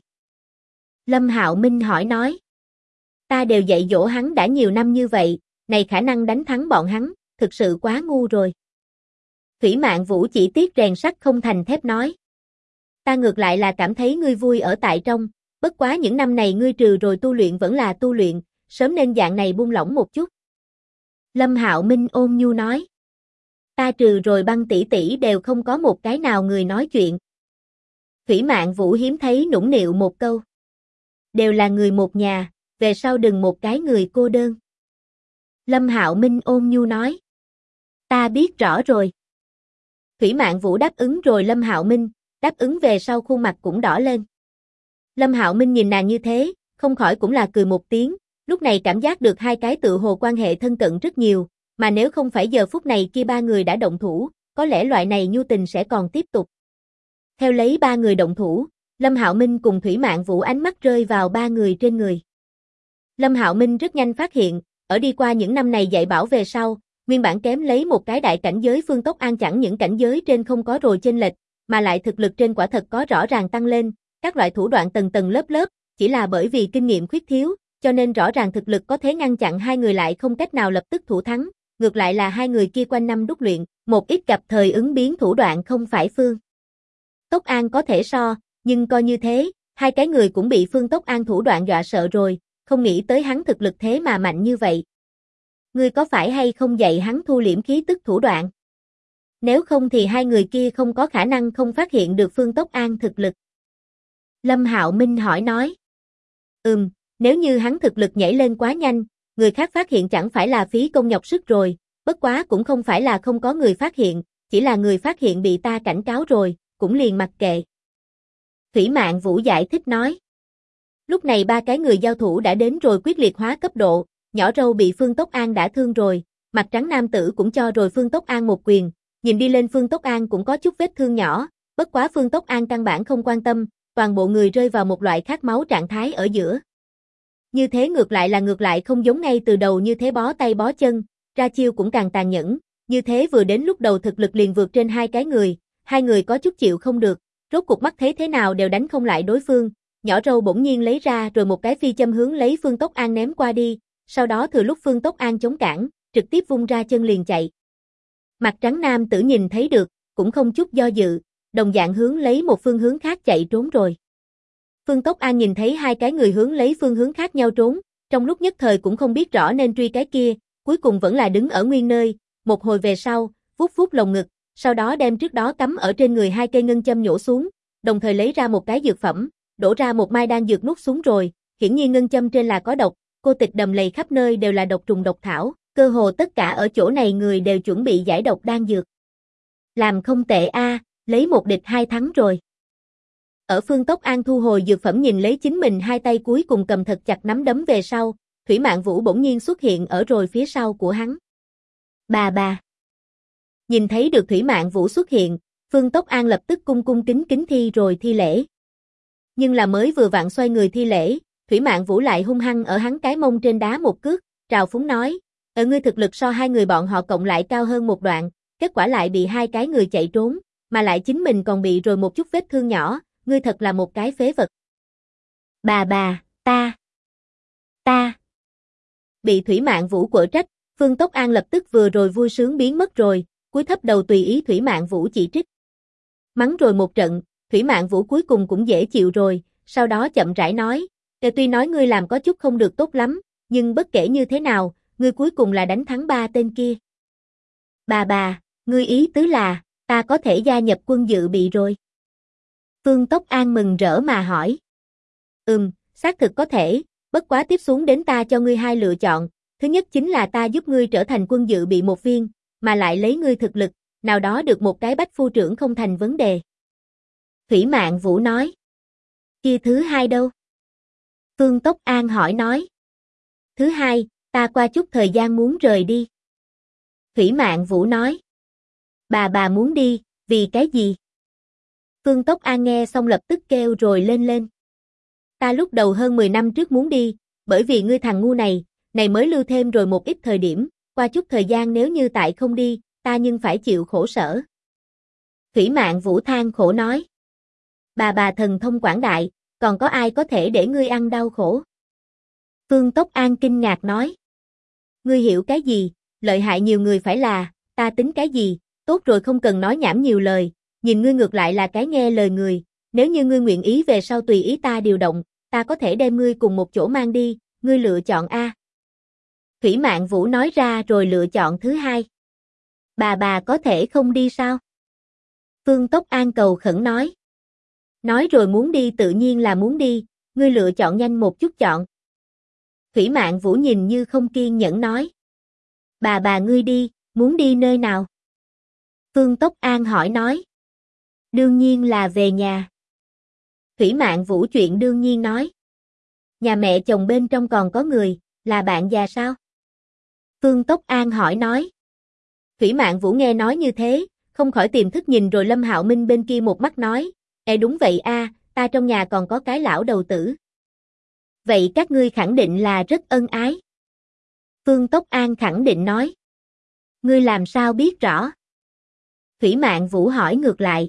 Lâm Hạo Minh hỏi nói. Ta đều dạy dỗ hắn đã nhiều năm như vậy, này khả năng đánh thắng bọn hắn, thực sự quá ngu rồi. Thủy Mạn Vũ chỉ tiếc rèn sắt không thành thép nói. Ta ngược lại là cảm thấy ngươi vui ở tại trong, bất quá những năm này ngươi trừ rồi tu luyện vẫn là tu luyện, sớm nên dạng này buông lỏng một chút. Lâm Hạo Minh ôn nhu nói. Ta trừ rồi Băng tỷ tỷ đều không có một cái nào người nói chuyện. Thủy Mạn Vũ hiếm thấy nũng nịu một câu. Đều là người một nhà, về sau đừng một cái người cô đơn. Lâm Hạo Minh ôn nhu nói. Ta biết rõ rồi. Thủy Mạn Vũ đáp ứng rồi Lâm Hạo Minh, đáp ứng về sau khuôn mặt cũng đỏ lên. Lâm Hạo Minh nhìn nàng như thế, không khỏi cũng là cười một tiếng, lúc này cảm giác được 2 cái tự hồ quan hệ thân cận rất nhiều, mà nếu không phải giờ phút này kia 3 người đã động thủ, có lẽ loại này nhu tình sẽ còn tiếp tục. Theo lấy 3 người động thủ, Lâm Hạo Minh cùng Thủy Mạn Vũ ánh mắt rơi vào 3 người trên người. Lâm Hạo Minh rất nhanh phát hiện, ở đi qua những năm này dạy bảo về sau, nguyên bản kém lấy một cái đại cảnh giới Phương Tốc An chẳng những cảnh giới trên không có rồi chênh lệch, mà lại thực lực trên quả thật có rõ ràng tăng lên, các loại thủ đoạn tầng tầng lớp lớp, chỉ là bởi vì kinh nghiệm khuyết thiếu, cho nên rõ ràng thực lực có thể ngăn chặn 2 người lại không cách nào lập tức thủ thắng, ngược lại là 2 người kia quanh năm đúc luyện, một ít gặp thời ứng biến thủ đoạn không phải Phương Tốc An có thể so, nhưng coi như thế, 2 cái người cũng bị Phương Tốc An thủ đoạn dọa sợ rồi, không nghĩ tới hắn thực lực thế mà mạnh như vậy. Ngươi có phải hay không dạy hắn thu liễm khí tức thủ đoạn? Nếu không thì 2 người kia không có khả năng không phát hiện được Phương Tốc An thực lực. Lâm Hạo Minh hỏi nói. Nếu như hắn thực lực nhảy lên quá nhanh, người khác phát hiện chẳng phải là phí công nhọc sức rồi, bất quá cũng không phải là không có người phát hiện, chỉ là người phát hiện bị ta cảnh cáo rồi, cũng liền mặc kệ. Thủy Mạn Vũ giải thích nói. Lúc này 3 cái người giao thủ đã đến rồi quyết liệt hóa cấp độ, nhỏ râu bị Phương Tốc An đã thương rồi, mặt trắng nam tử cũng cho rồi Phương Tốc An một quyền, nhìn đi lên Phương Tốc An cũng có chút vết thương nhỏ, bất quá Phương Tốc An căn bản không quan tâm, toàn bộ người rơi vào một loại khát máu trạng thái ở giữa. Như thế ngược lại không giống ngay từ đầu như thế bó tay bó chân, ra chiêu cũng càng tàn nhẫn, như thế vừa đến lúc đầu thực lực liền vượt trên 2 cái người, 2 người có chút chịu không được, rốt cuộc mắt thấy thế nào đều đánh không lại đối phương, nhỏ râu bỗng nhiên lấy ra rồi một cái phi châm hướng lấy Phương Tốc An ném qua đi, sau đó thừa lúc Phương Tốc An chống cản, trực tiếp vung ra chân liền chạy. Mặt trắng nam tử nhìn thấy được, cũng không chút do dự, đồng dạng hướng lấy một phương hướng khác chạy trốn rồi. Phương Tốc An nhìn thấy 2 cái người hướng lấy phương hướng khác nhau trốn, trong lúc nhất thời cũng không biết rõ nên truy cái kia, cuối cùng vẫn là đứng ở nguyên nơi, một hồi về sau, vuốt vuốt lồng ngực, sau đó đem trước đó cắm ở trên người 2 cây ngân châm nhổ xuống, đồng thời lấy ra một cái dược phẩm, đổ ra một mai đan dược nuốt xuống rồi, hiển nhiên ngân châm trên là có độc, cô tịch đầm lầy khắp nơi đều là độc trùng độc thảo, cơ hồ tất cả ở chỗ này người đều chuẩn bị giải độc đan dược. Làm không tệ a, lấy 1 địch 2 thắng rồi. Ở Phương Tốc An thu hồi dược phẩm nhìn lấy chính mình 2 tay cuối cùng cầm thật chặt nắm đấm về sau, Thủy Mạn Vũ bỗng nhiên xuất hiện ở rồi phía sau của hắn. Bà. Nhìn thấy được Thủy Mạn Vũ xuất hiện, Phương Tốc An lập tức cung cung kính kính thi rồi thi lễ. Nhưng là mới vừa vặn xoay người thi lễ, Thủy Mạn Vũ lại hung hăng ở hắn cái mông trên đá một cước, trào phúng nói, ngươi thực lực so hai người bọn họ cộng lại cao hơn một đoạn, kết quả lại bị hai cái người chạy trốn, mà lại chính mình còn bị rồi một chút vết thương nhỏ, ngươi thật là một cái phế vật. Bà, ta. Bị Thủy Mạn Vũ quở trách, Phương Tốc An lập tức vừa rồi vui sướng biến mất rồi, cúi thấp đầu tùy ý Thủy Mạn Vũ chỉ trích. Mắng rồi một trận, Thủy Mạn Vũ cuối cùng cũng dễ chịu rồi, sau đó chậm rãi nói, tuy nói ngươi làm có chút không được tốt lắm, nhưng bất kể như thế nào, ngươi cuối cùng là đánh thắng ba tên kia. Bà, ngươi ý tứ là, ta có thể gia nhập quân dự bị rồi. Phương Tốc An mừng rỡ mà hỏi. Xác thực có thể, bất quá tiếp xuống đến ta cho ngươi hai lựa chọn, thứ nhất chính là ta giúp ngươi trở thành quân dự bị một viên, mà lại lấy ngươi thực lực, nào đó được một cái bách phu trưởng không thành vấn đề. Thủy Mạn Vũ nói. Kia thứ hai đâu? Phương Tốc An hỏi nói. Thứ hai, ta qua chút thời gian muốn rời đi. Thủy Mạn Vũ nói. Bà muốn đi, vì cái gì? Phương Tốc An nghe xong lập tức kêu rồi lên. Ta lúc đầu hơn 10 năm trước muốn đi, bởi vì ngươi thằng ngu này mới lưu thêm rồi một ít thời điểm, qua chút thời gian nếu như tại không đi, ta nhưng phải chịu khổ sở. Thủy Mạn Vũ than khổ nói. Bà thần thông quảng đại, còn có ai có thể để ngươi ăn đau khổ? Phương Tốc An kinh ngạc nói. Ngươi hiểu cái gì, lợi hại nhiều người phải là, ta tính cái gì, tốt rồi không cần nói nhảm nhiều lời, nhìn ngươi ngược lại là cái nghe lời người, nếu như ngươi nguyện ý về sau tùy ý ta điều động, ta có thể đem ngươi cùng một chỗ mang đi, ngươi lựa chọn A. Thủy Mạn Vũ nói ra rồi lựa chọn thứ hai. Bà có thể không đi sao? Phương Tốc An cầu khẩn nói. Nói rồi muốn đi tự nhiên là muốn đi, ngươi lựa chọn nhanh một chút chọn. Thủy Mạn Vũ nhìn như không kiên nhẫn nói. Bà ngươi đi, muốn đi nơi nào? Phương Tốc An hỏi nói. Đương nhiên là về nhà. Thủy Mạn Vũ chuyện đương nhiên nói. Nhà mẹ chồng bên trong còn có người, là bạn già sao? Phương Tốc An hỏi nói. Thủy Mạn Vũ nghe nói như thế, không khỏi tiềm thức nhìn rồi Lâm Hạo Minh bên kia một mắt nói. Đúng vậy a, ta trong nhà còn có cái lão đầu tử. Vậy các ngươi khẳng định là rất ân ái. Phương Tốc An khẳng định nói. Ngươi làm sao biết rõ? Thủy Mạn Vũ hỏi ngược lại.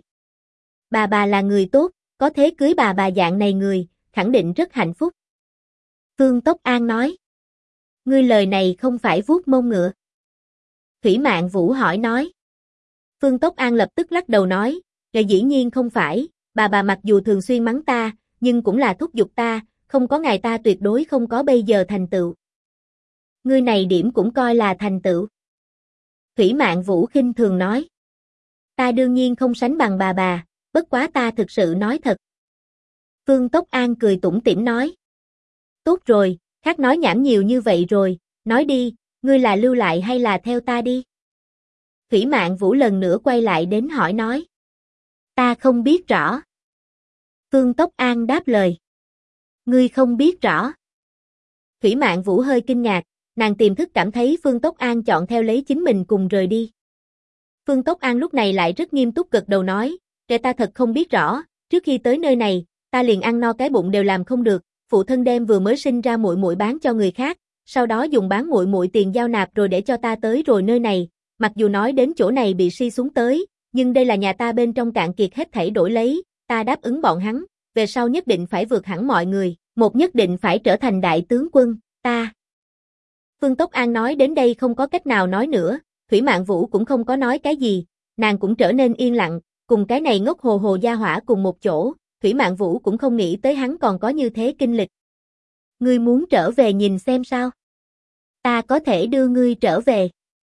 Bà là người tốt, có thế cưới bà dạng này người, khẳng định rất hạnh phúc. Phương Tốc An nói. Ngươi lời này không phải vuốt mông ngựa. Thủy Mạn Vũ hỏi nói. Phương Tốc An lập tức lắc đầu nói. Dĩ nhiên không phải, bà mặc dù thường xuyên mắng ta, nhưng cũng là thúc giục ta, không có ngài ta tuyệt đối không có bây giờ thành tựu. Ngươi này điểm cũng coi là thành tựu. Thủy Mạn Vũ khinh thường nói. Ta đương nhiên không sánh bằng bà, bất quá ta thực sự nói thật. Phương Tốc An cười tủm tỉm nói. Tốt rồi, khác nói nhảm nhiều như vậy rồi, nói đi, ngươi là lưu lại hay là theo ta đi? Thủy Mạn Vũ lần nữa quay lại đến hỏi nói. Ta không biết rõ. Phương Tốc An đáp lời. Ngươi không biết rõ. Thủy Mạn Vũ hơi kinh ngạc, nàng tiềm thức cảm thấy Phương Tốc An chọn theo lấy chính mình cùng rời đi. Phương Tốc An lúc này lại rất nghiêm túc gật đầu nói, ta thật không biết rõ, trước khi tới nơi này, ta liền ăn no cái bụng đều làm không được, phụ thân đem vừa mới sinh ra muội muội bán cho người khác, sau đó dùng bán muội muội tiền giao nạp rồi để cho ta tới rồi nơi này, mặc dù nói đến chỗ này bị suy xuống tới, nhưng đây là nhà ta bên trong cạn kiệt hết thảy đổi lấy, ta đáp ứng bọn hắn, về sau nhất định phải vượt hẳn mọi người, một nhất định phải trở thành đại tướng quân, ta. Phương Tốc An nói đến đây không có cách nào nói nữa, Thủy Mạn Vũ cũng không có nói cái gì, nàng cũng trở nên yên lặng, cùng cái này ngốc hồ hồ gia hỏa cùng một chỗ, Thủy Mạn Vũ cũng không nghĩ tới hắn còn có như thế kinh lịch. Ngươi muốn trở về nhìn xem sao? Ta có thể đưa ngươi trở về.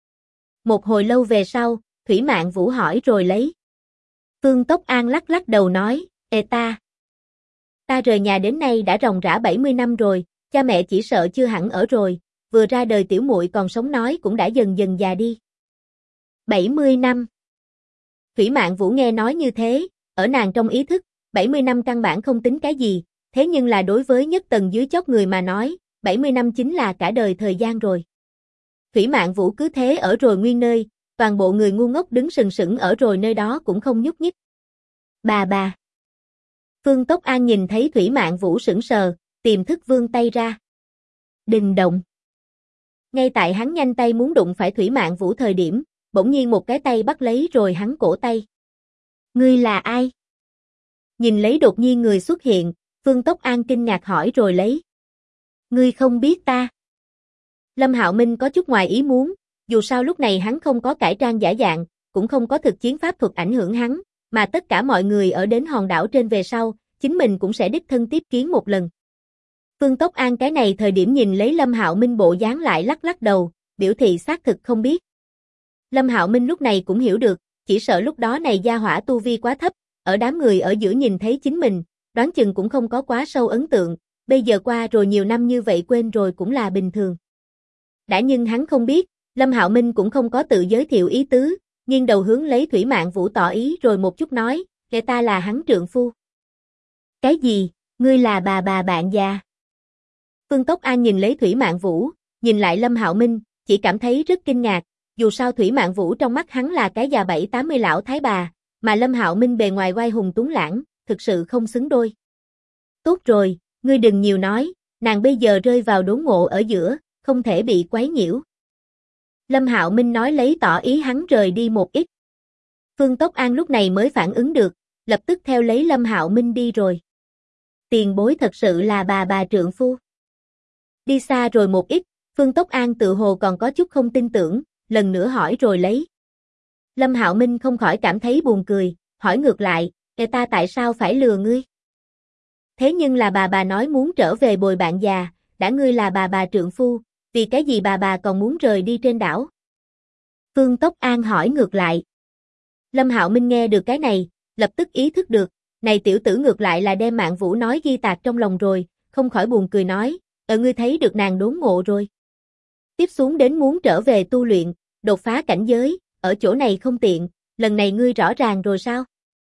Một hồi lâu về sau, Thủy Mạn Vũ hỏi rồi lấy. Phương Tốc An lắc lắc đầu nói, ta rời nhà đến nay đã ròng rã 70 năm rồi, cha mẹ chỉ sợ chưa hẳn ở rồi, vừa ra đời tiểu muội còn sống nói cũng đã dần dần già đi. 70 năm. Thủy Mạn Vũ nghe nói như thế, ở nàng trong ý thức, 70 năm căn bản không tính cái gì, thế nhưng là đối với nhất tầng dưới chót người mà nói, 70 năm chính là cả đời thời gian rồi. Thủy Mạn Vũ cứ thế ở rồi nguyên nơi, toàn bộ người ngu ngốc đứng sừng sững ở rồi nơi đó cũng không nhúc nhích. Bà. Phương Tốc An nhìn thấy Thủy Mạn Vũ sững sờ, tiềm thức vươn tay ra. Đừng động. Ngay tại hắn nhanh tay muốn đụng phải Thủy Mạn Vũ thời điểm, bỗng nhiên một cái tay bắt lấy rồi hắn cổ tay. Ngươi là ai? Nhìn lấy đột nhiên người xuất hiện, Phương Tốc An kinh ngạc hỏi rồi lấy. Ngươi không biết ta. Lâm Hạo Minh có chút ngoài ý muốn, dù sao lúc này hắn không có cải trang giả dạng, cũng không có thực chiến pháp thuật ảnh hưởng hắn, mà tất cả mọi người ở đến hòn đảo trên về sau, chính mình cũng sẽ đích thân tiếp kiến một lần. Phương Tốc An cái này thời điểm nhìn lấy Lâm Hạo Minh bộ dáng lại lắc lắc đầu, biểu thị xác thực không biết. Lâm Hạo Minh lúc này cũng hiểu được, chỉ sợ lúc đó này gia hỏa tu vi quá thấp, ở đám người ở giữa nhìn thấy chính mình, đoán chừng cũng không có quá sâu ấn tượng, bây giờ qua rồi nhiều năm như vậy quên rồi cũng là bình thường. Đã nhưng hắn không biết, Lâm Hạo Minh cũng không có tự giới thiệu ý tứ, nghiêng đầu hướng lấy Thủy Mạn Vũ tỏ ý rồi một chút nói, kẻ ta là hắn trượng phu. Cái gì, ngươi là bà bạn già? Phương Tốc An nhìn lấy Thủy Mạn Vũ, nhìn lại Lâm Hạo Minh, chỉ cảm thấy rất kinh ngạc, dù sao Thủy Mạn Vũ trong mắt hắn là cái già 70-80 lão thái bà, mà Lâm Hạo Minh bề ngoài oai hùng tuấn lãng, thực sự không xứng đôi. Tốt rồi, ngươi đừng nhiều nói, nàng bây giờ rơi vào đốn ngộ ở giữa, không thể bị quấy nhiễu. Lâm Hạo Minh nói lấy tỏ ý hắn rời đi một ít. Phương Tốc An lúc này mới phản ứng được, lập tức theo lấy Lâm Hạo Minh đi rồi. Tiền bối thật sự là bà trượng phu. Đi xa rồi một ít, Phương Tốc An tự hồ còn có chút không tin tưởng, lần nữa hỏi rồi lấy. Lâm Hạo Minh không khỏi cảm thấy buồn cười, hỏi ngược lại, ta tại sao phải lừa ngươi? Thế nhưng là bà nói muốn trở về bồi bạn già, đã ngươi là bà trượng phu, vì cái gì bà còn muốn rời đi trên đảo? Phương Tốc An hỏi ngược lại. Lâm Hạo Minh nghe được cái này, lập tức ý thức được, này tiểu tử ngược lại là đem Mạn Vũ nói ghi tạc trong lòng rồi, không khỏi buồn cười nói, ngươi thấy được nàng đốn ngộ rồi. Tiếp xuống đến muốn trở về tu luyện, đột phá cảnh giới, ở chỗ này không tiện, lần này ngươi rõ ràng rồi sao?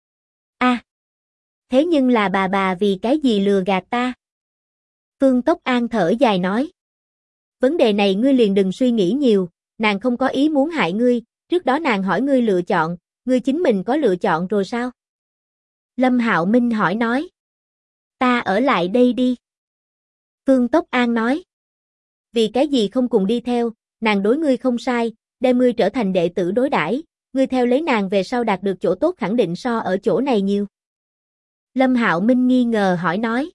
Thế nhưng là bà vì cái gì lừa gạt ta? Phương Tốc An thở dài nói. Vấn đề này ngươi liền đừng suy nghĩ nhiều, nàng không có ý muốn hại ngươi, trước đó nàng hỏi ngươi lựa chọn, ngươi chính mình có lựa chọn rồi sao? Lâm Hạo Minh hỏi nói. Ta ở lại đây đi. Phương Tốc An nói. Vì cái gì không cùng đi theo, nàng đối ngươi không sai, đem ngươi trở thành đệ tử đối đãi, ngươi theo lấy nàng về sau đạt được chỗ tốt khẳng định so ở chỗ này nhiều. Lâm Hạo Minh nghi ngờ hỏi nói.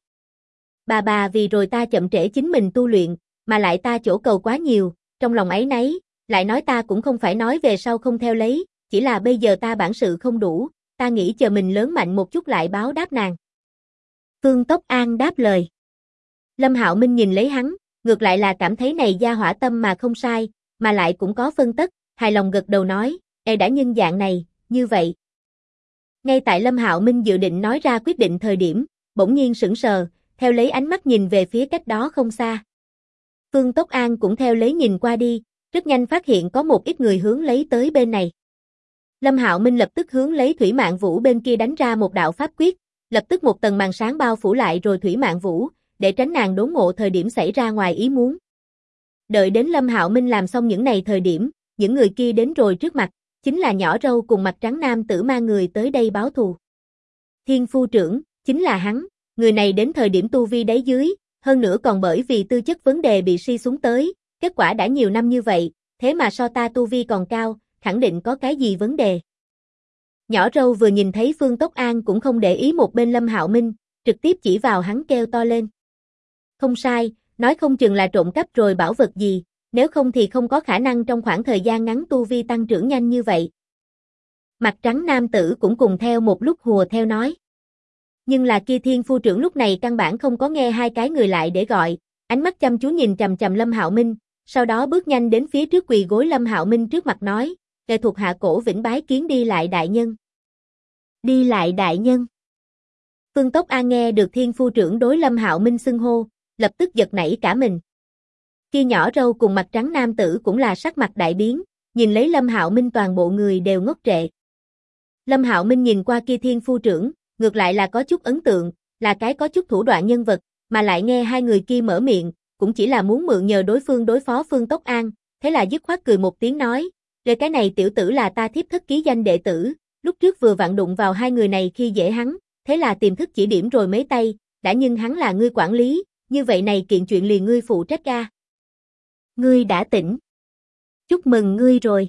Bà vì rồi ta chậm trễ chính mình tu luyện, mà lại ta chỗ cầu quá nhiều, trong lòng áy náy, lại nói ta cũng không phải nói về sau không theo lấy, chỉ là bây giờ ta bản sự không đủ, ta nghĩ chờ mình lớn mạnh một chút lại báo đáp nàng. Phương Tốc An đáp lời. Lâm Hạo Minh nhìn lấy hắn, ngược lại là cảm thấy này gia hỏa tâm mà không sai, mà lại cũng có phân tất, hài lòng gật đầu nói, đã nhân dạng này, như vậy. Ngay tại Lâm Hạo Minh dự định nói ra quyết định thời điểm, bỗng nhiên sững sờ, theo lấy ánh mắt nhìn về phía cách đó không xa. Phương Tốc An cũng theo lấy nhìn qua đi, rất nhanh phát hiện có một ít người hướng lấy tới bên này. Lâm Hạo Minh lập tức hướng lấy Thủy Mạn Vũ bên kia đánh ra một đạo pháp quyết, lập tức một tầng màn sáng bao phủ lại rồi Thủy Mạn Vũ, để tránh nàng đốn ngộ thời điểm xảy ra ngoài ý muốn. Đợi đến Lâm Hạo Minh làm xong những này thời điểm, những người kia đến rồi trước mặt, chính là nhỏ râu cùng mặt trắng nam tử mang người tới đây báo thù. Thiên Phu Trưởng, chính là hắn, người này đến thời điểm tu vi đáy dưới, hơn nữa còn bởi vì tư chất vấn đề bị suy xuống tới, kết quả đã nhiều năm như vậy, thế mà so ta tu vi còn cao, khẳng định có cái gì vấn đề. Nhỏ râu vừa nhìn thấy Phương Tốc An cũng không để ý một bên Lâm Hạo Minh, trực tiếp chỉ vào hắn kêu to lên. Không sai, nói không chừng là trộm cắp rồi bảo vật gì, nếu không thì không có khả năng trong khoảng thời gian ngắn tu vi tăng trưởng nhanh như vậy. Mặt trắng nam tử cũng cùng theo một lúc hùa theo nói. Nhưng là kia Thiên Phu Trưởng lúc này căn bản không có nghe hai cái người lại để gọi, ánh mắt chăm chú nhìn chằm chằm Lâm Hạo Minh, sau đó bước nhanh đến phía trước quỳ gối Lâm Hạo Minh trước mặt nói, "Đệ thuộc hạ cổ vĩnh bái kiến đi lại đại nhân." Đi lại đại nhân. Phương Tốc An nghe được Thiên Phu Trưởng đối Lâm Hạo Minh xưng hô, lập tức giật nảy cả mình. Kia nhỏ râu cùng mặt trắng nam tử cũng là sắc mặt đại biến, nhìn lấy Lâm Hạo Minh toàn bộ người đều ngốc trệ. Lâm Hạo Minh nhìn qua kia Thiên Phu Trưởng, ngược lại là có chút ấn tượng, là cái có chút thủ đoạn nhân vật, mà lại nghe hai người kia mở miệng, cũng chỉ là muốn mượn nhờ đối phương đối phó Phương Tốc An, thế là dứt khoát cười một tiếng nói, "Rồi cái này tiểu tử là ta thiếp thất ký danh đệ tử, lúc trước vừa vặn đụng vào hai người này khi dễ hắn, thế là tìm thức chỉ điểm rồi mấy tay, đã nhưng hắn là ngươi quản lý, như vậy này kiện chuyện liền ngươi phụ trách a. Ngươi đã tỉnh. Chúc mừng ngươi rồi.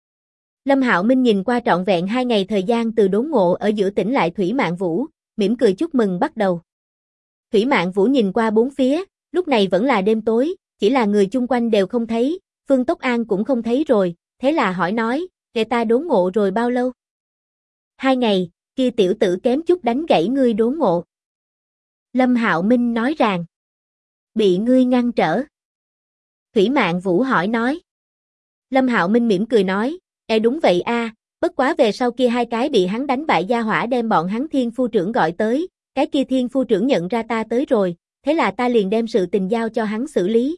Lâm Hạo Minh nhìn qua trọn vẹn 2 ngày thời gian từ đốn ngộ ở giữa tỉnh lại Thủy Mạn Vũ, mỉm cười chúc mừng bắt đầu. Thủy Mạn Vũ nhìn qua bốn phía, lúc này vẫn là đêm tối, chỉ là người chung quanh đều không thấy, Phương Tốc An cũng không thấy rồi, thế là hỏi nói, "Kệ ta đốn ngộ rồi bao lâu?" 2 ngày, kia tiểu tử kém chút đánh gãy ngươi đốn ngộ. Lâm Hạo Minh nói rằng, bị ngươi ngăn trở. Thủy Mạn Vũ hỏi nói. Lâm Hạo Minh mỉm cười nói, đúng vậy a, bất quá về sau kia 2 cái bị hắn đánh bại gia hỏa đem bọn hắn thiên phu trưởng gọi tới, cái kia thiên phu trưởng nhận ra ta tới rồi, thế là ta liền đem sự tình giao cho hắn xử lý.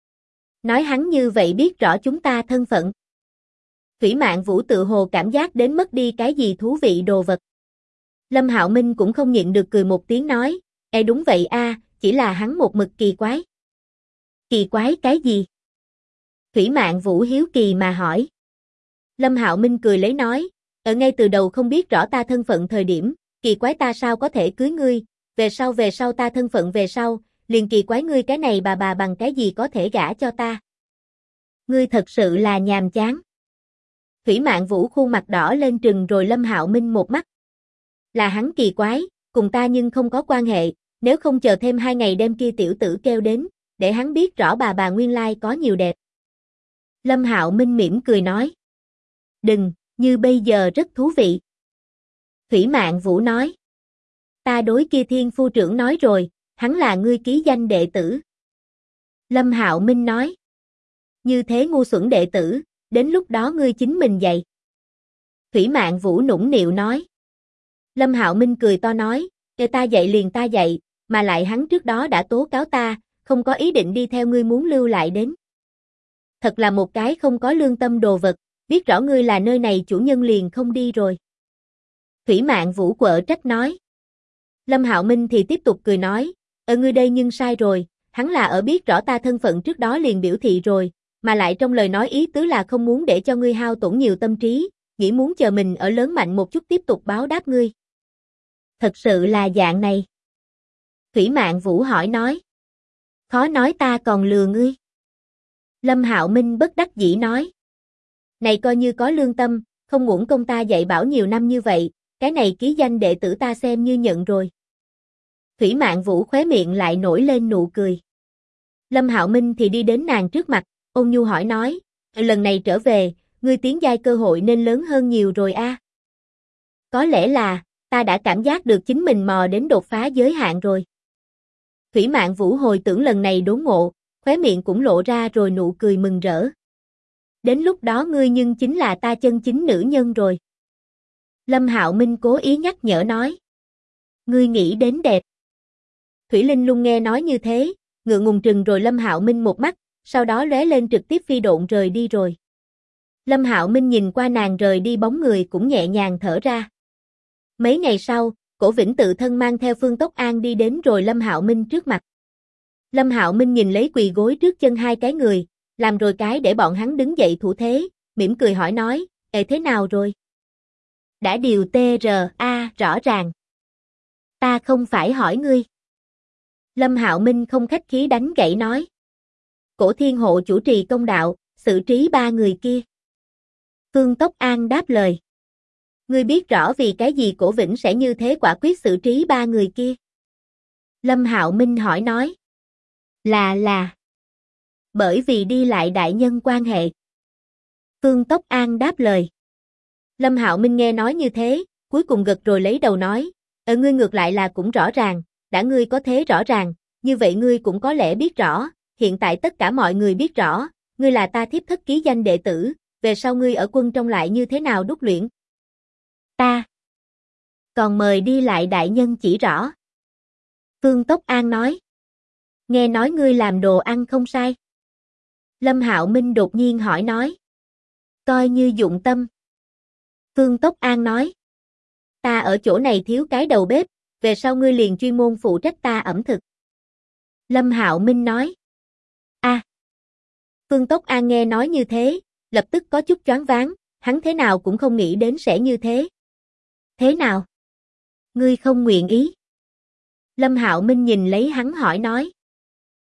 Nói hắn như vậy biết rõ chúng ta thân phận. Thủy Mạn Vũ tự hồ cảm giác đến mất đi cái gì thú vị đồ vật. Lâm Hạo Minh cũng không nhịn được cười một tiếng nói, đúng vậy a, chỉ là hắn một mực kỳ quái. Kỳ quái cái gì? Thủy Mạn Vũ hiếu kỳ mà hỏi. Lâm Hạo Minh cười lấy nói, ở ngay từ đầu không biết rõ ta thân phận thời điểm, kỳ quái ta sao có thể cưới ngươi, về sau ta thân phận về sau, liền kỳ quái ngươi cái này bà bằng cái gì có thể gả cho ta. Ngươi thật sự là nhàm chán. Thủy Mạn Vũ khuôn mặt đỏ lên trừng rồi Lâm Hạo Minh một mắt. Là hắn kỳ quái, cùng ta nhưng không có quan hệ, nếu không chờ thêm 2 ngày đem kia tiểu tử kêu đến, để hắn biết rõ bà nguyên lai có nhiều đẹp. Lâm Hạo Minh mỉm cười nói. Đừng, như bây giờ rất thú vị. Thủy Mạn Vũ nói. Ta đối kia thiên phu trưởng nói rồi, hắn là ngươi ký danh đệ tử. Lâm Hạo Minh nói. Như thế ngu xuẩn đệ tử, đến lúc đó ngươi chính mình dạy. Thủy Mạn Vũ nũng nịu nói. Lâm Hạo Minh cười to nói, ta dạy liền ta dạy, mà lại hắn trước đó đã tố cáo ta, không có ý định đi theo ngươi muốn lưu lại đến. Thật là một cái không có lương tâm đồ vật, biết rõ ngươi là nơi này chủ nhân liền không đi rồi. Thủy Mạn Vũ quở trách nói. Lâm Hạo Minh thì tiếp tục cười nói, ngươi đây nhưng sai rồi, hắn là ở biết rõ ta thân phận trước đó liền biểu thị rồi, mà lại trong lời nói ý tứ là không muốn để cho ngươi hao tổn nhiều tâm trí, nghĩ muốn chờ mình ở lớn mạnh một chút tiếp tục báo đáp ngươi. Thật sự là dạng này. Thủy Mạn Vũ hỏi nói. Khó nói ta còn lừa ngươi. Lâm Hạo Minh bất đắc dĩ nói. Này coi như có lương tâm, không uổng công ta dạy bảo nhiều năm như vậy, cái này ký danh đệ tử ta xem như nhận rồi. Thủy Mạn Vũ khóe miệng lại nổi lên nụ cười. Lâm Hạo Minh thì đi đến nàng trước mặt, ôn nhu hỏi nói, lần này trở về, ngươi tiến giai cơ hội nên lớn hơn nhiều rồi a. Có lẽ là, ta đã cảm giác được chính mình mò đến đột phá giới hạn rồi. Thủy Mạn Vũ hồi tưởng lần này đốn ngộ, khóe miệng cũng lộ ra rồi nụ cười mừng rỡ. Đến lúc đó ngươi nhưng chính là ta chân chính nữ nhân rồi. Lâm Hạo Minh cố ý nhắc nhở nói. Ngươi nghĩ đến đẹp. Thủy Linh Lung nghe nói như thế, ngượng ngùng trừng rồi Lâm Hạo Minh một mắt, sau đó lóe lên trực tiếp phi độn rời đi rồi. Lâm Hạo Minh nhìn qua nàng rời đi bóng người cũng nhẹ nhàng thở ra. Mấy ngày sau, Cổ Vĩnh tự thân mang theo Phương Tốc An đi đến rồi Lâm Hạo Minh trước mặt. Lâm Hạo Minh nhìn lấy quỳ gối trước chân 2 cái người, làm rồi cái để bọn hắn đứng dậy thủ thế, mỉm cười hỏi nói, thế nào rồi? Đã điều TRA rõ ràng. Ta không phải hỏi ngươi. Lâm Hạo Minh không khách khí đánh gãy nói. Cổ Thiên Hộ chủ trì công đạo, xử trí 3 người kia. Phương Tốc An đáp lời. Ngươi biết rõ vì cái gì Cổ Vĩnh sẽ như thế quả quyết xử trí 3 người kia? Lâm Hạo Minh hỏi nói. Là. Bởi vì đi lại đại nhân quan hệ. Phương Tốc An đáp lời. Lâm Hạo Minh nghe nói như thế, cuối cùng gật rồi lấy đầu nói, ngươi ngược lại là cũng rõ ràng, đã ngươi có thế rõ ràng, như vậy ngươi cũng có lẽ biết rõ, hiện tại tất cả mọi người biết rõ, ngươi là ta thiếp thất ký danh đệ tử, về sau ngươi ở quân trong lại như thế nào đúc luyện? Ta còn mời đi lại đại nhân chỉ rõ. Phương Tốc An nói. Nghe nói ngươi làm đồ ăn không sai. Lâm Hạo Minh đột nhiên hỏi nói. Coi như dụng tâm. Phương Tốc An nói. Ta ở chỗ này thiếu cái đầu bếp, về sau ngươi liền chuyên môn phụ trách ta ẩm thực. Lâm Hạo Minh nói. Phương Tốc An nghe nói như thế, lập tức có chút choáng váng, hắn thế nào cũng không nghĩ đến sẽ như thế. Thế nào? Ngươi không nguyện ý? Lâm Hạo Minh nhìn lấy hắn hỏi nói.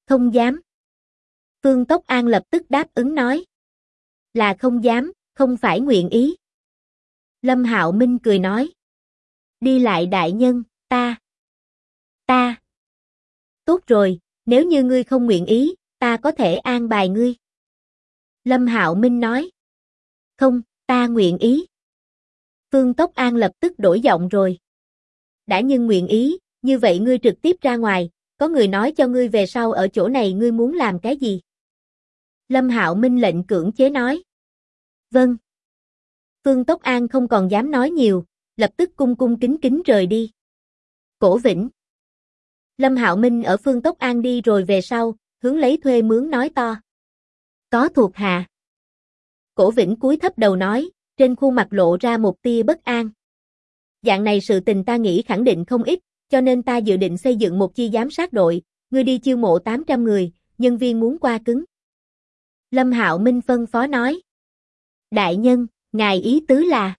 Không dám. Phương Tốc An lập tức đáp ứng nói. Là không dám, không phải nguyện ý. Lâm Hạo Minh cười nói. Đi lại đại nhân, ta. Tốt rồi, nếu như ngươi không nguyện ý, ta có thể an bài ngươi. Lâm Hạo Minh nói. Không, ta nguyện ý. Phương Tốc An lập tức đổi giọng rồi. Đã nhưng nguyện ý, như vậy ngươi trực tiếp ra ngoài, có người nói cho ngươi về sau ở chỗ này ngươi muốn làm cái gì? Lâm Hạo Minh lệnh cưỡng chế nói. Vâng. Phương Tốc An không còn dám nói nhiều, lập tức cung cung kính kính rời đi. Cổ Vĩnh. Lâm Hạo Minh ở Phương Tốc An đi rồi về sau, hướng lấy thuê mướn nói to. Có thuộc hạ. Cổ Vĩnh cúi thấp đầu nói, trên khuôn mặt lộ ra một tia bất an. Dạng này sự tình ta nghĩ khẳng định không ít, cho nên ta dự định xây dựng một chi giám sát đội, ngươi đi chiêu mộ 800 người, nhân viên muốn qua cứng. Lâm Hạo Minh phân phó nói. Đại nhân, ngài ý tứ là?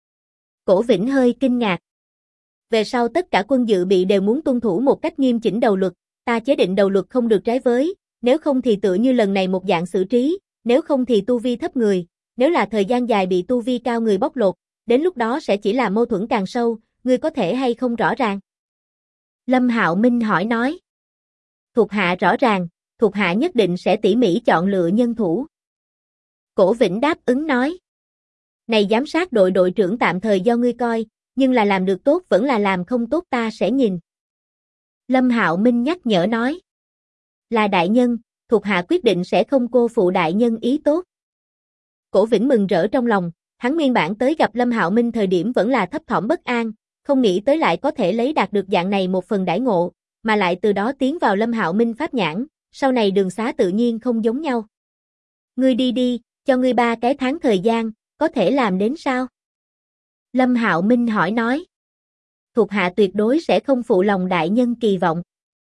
Cổ Vĩnh hơi kinh ngạc. Về sau tất cả quân dự bị đều muốn tuân thủ một cách nghiêm chỉnh đầu luật, ta chế định đầu luật không được trái với, nếu không thì tựa như lần này một dạng xử trí, nếu không thì tu vi thấp người, nếu là thời gian dài bị tu vi cao người bóc lột, đến lúc đó sẽ chỉ là mâu thuẫn càng sâu, ngươi có thể hay không rõ ràng? Lâm Hạo Minh hỏi nói. Thuộc hạ rõ ràng, thuộc hạ nhất định sẽ tỉ mỉ chọn lựa nhân thủ. Cổ Vĩnh đáp ứng nói. Này giám sát đội đội trưởng tạm thời do ngươi coi, nhưng là làm được tốt vẫn là làm không tốt ta sẽ nhìn. Lâm Hạo Minh nhắc nhở nói. Là đại nhân, thuộc hạ quyết định sẽ không cô phụ đại nhân ý tốt. Cổ Vĩnh mừng rỡ trong lòng, hắn nguyên bản tới gặp Lâm Hạo Minh thời điểm vẫn là thấp thỏm bất an, không nghĩ tới lại có thể lấy đạt được dạng này một phần đãi ngộ, mà lại từ đó tiến vào Lâm Hạo Minh pháp nhãn, sau này đường xá tự nhiên không giống nhau. Ngươi đi đi, cho ngươi 3 cái tháng thời gian, có thể làm đến sao? Lâm Hạo Minh hỏi nói. Thuộc hạ tuyệt đối sẽ không phụ lòng đại nhân kỳ vọng.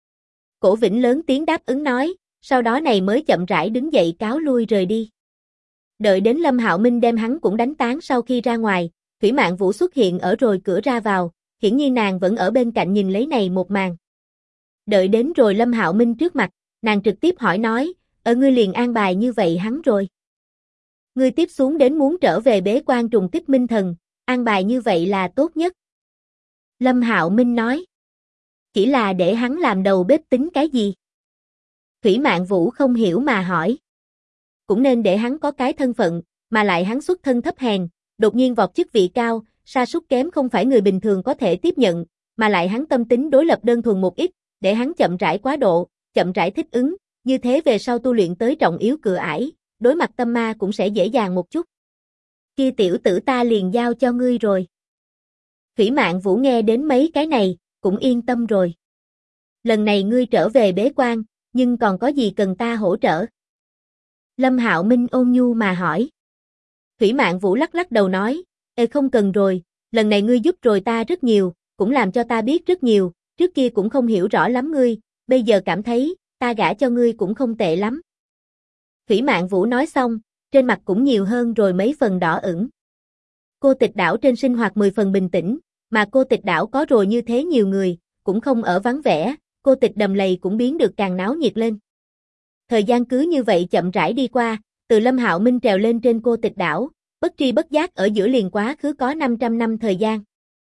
Cổ Vĩnh lớn tiếng đáp ứng nói, sau đó này mới chậm rãi đứng dậy cáo lui rời đi. Đợi đến Lâm Hạo Minh đem hắn cũng đánh tán sau khi ra ngoài, Thủy Mạn Vũ xuất hiện ở rồi cửa ra vào, hiển nhiên nàng vẫn ở bên cạnh nhìn lấy này một màn. Đợi đến rồi Lâm Hạo Minh trước mặt, nàng trực tiếp hỏi nói, ngươi liền an bài như vậy hắn rồi. Ngươi tiếp xuống đến muốn trở về bế quan trùng kích minh thần, an bài như vậy là tốt nhất. Lâm Hạo Minh nói. Chỉ là để hắn làm đầu bếp tính cái gì? Thủy Mạn Vũ không hiểu mà hỏi. Cũng nên để hắn có cái thân phận, mà lại hắn xuất thân thấp hèn, đột nhiên vọt chức vị cao, sa sút kém không phải người bình thường có thể tiếp nhận, mà lại hắn tâm tính đối lập đơn thuần một ít, để hắn chậm rãi quá độ, chậm rãi thích ứng, như thế về sau tu luyện tới trọng yếu cửa ải, đối mặt tâm ma cũng sẽ dễ dàng một chút. Kia tiểu tử ta liền giao cho ngươi rồi. Thủy Mạn Vũ nghe đến mấy cái này, cũng yên tâm rồi. Lần này ngươi trở về bế quan, nhưng còn có gì cần ta hỗ trợ? Lâm Hạo Minh ôn nhu mà hỏi. Thủy Mạn Vũ lắc lắc đầu nói, không cần rồi, lần này ngươi giúp rồi ta rất nhiều, cũng làm cho ta biết rất nhiều, trước kia cũng không hiểu rõ lắm ngươi, bây giờ cảm thấy, ta gả cho ngươi cũng không tệ lắm. Thủy Mạn Vũ nói xong, trên mặt cũng nhiều hơn rồi mấy phần đỏ ửng. Cô Tịch đảo trên sinh hoạt 10 phần bình tĩnh, mà Cô Tịch đảo có rồi như thế nhiều người, cũng không ở vắng vẻ, Cô Tịch đầm lầy cũng biến được càng náo nhiệt lên. Thời gian cứ như vậy chậm rãi đi qua, từ Lâm Hạo Minh trèo lên trên Cô Tịch đảo, bất tri bất giác ở giữa liền quá khứ có 500 năm thời gian.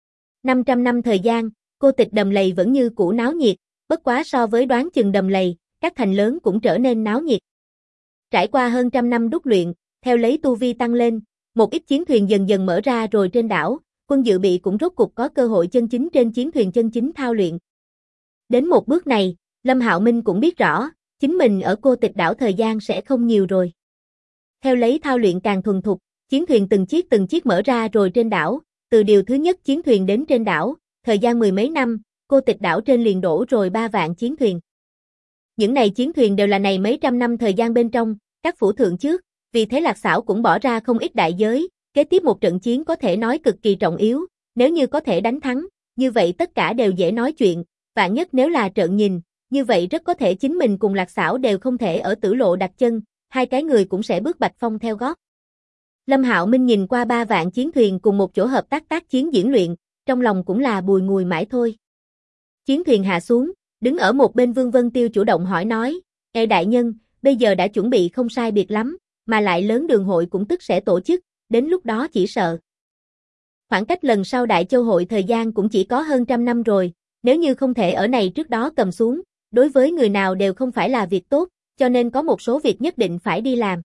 500 năm thời gian, Cô Tịch đầm lầy vẫn như cũ náo nhiệt, bất quá so với đoán chừng đầm lầy, các thành lớn cũng trở nên náo nhiệt. Trải qua hơn trăm năm đúc luyện, theo lấy tu vi tăng lên, một ít chiến thuyền dần dần mở ra rồi trên đảo, quân dự bị cũng rốt cục có cơ hội chân chính trên chiến thuyền chân chính thao luyện. Đến một bước này, Lâm Hạo Minh cũng biết rõ, chính mình ở Cô Tịch đảo thời gian sẽ không nhiều rồi. Theo lấy thao luyện càng thuần thục, chiến thuyền từng chiếc mở ra rồi trên đảo, từ điều thứ nhất chiến thuyền đến trên đảo, thời gian 10 mấy năm, Cô Tịch đảo trên liền đổ rồi 3 vạn chiến thuyền. Những này chiến thuyền đều là này mấy trăm năm thời gian bên trong, các phủ thượng trước, vì thế Lạc Xảo cũng bỏ ra không ít đại giới, kế tiếp một trận chiến có thể nói cực kỳ trọng yếu, nếu như có thể đánh thắng, như vậy tất cả đều dễ nói chuyện, vạn nhất nếu là trợn nhìn, như vậy rất có thể chính mình cùng Lạc Xảo đều không thể ở tử lộ đặt chân, hai cái người cũng sẽ bước Bạch Phong theo gót. Lâm Hạo Minh nhìn qua 3 vạn chiến thuyền cùng một chỗ hợp tác chiến diễn luyện, trong lòng cũng là bùi ngùi mãi thôi. Chiến thuyền hạ xuống, đứng ở một bên Vương Vân Tiêu chủ động hỏi nói, Đại nhân, bây giờ đã chuẩn bị không sai biệt lắm, mà lại lớn đường hội cũng tức sẽ tổ chức, đến lúc đó chỉ sợ. Khoảng cách lần sau Đại Châu hội thời gian cũng chỉ có hơn 100 năm rồi, nếu như không thể ở này trước đó cầm xuống, đối với người nào đều không phải là việc tốt, cho nên có một số việc nhất định phải đi làm.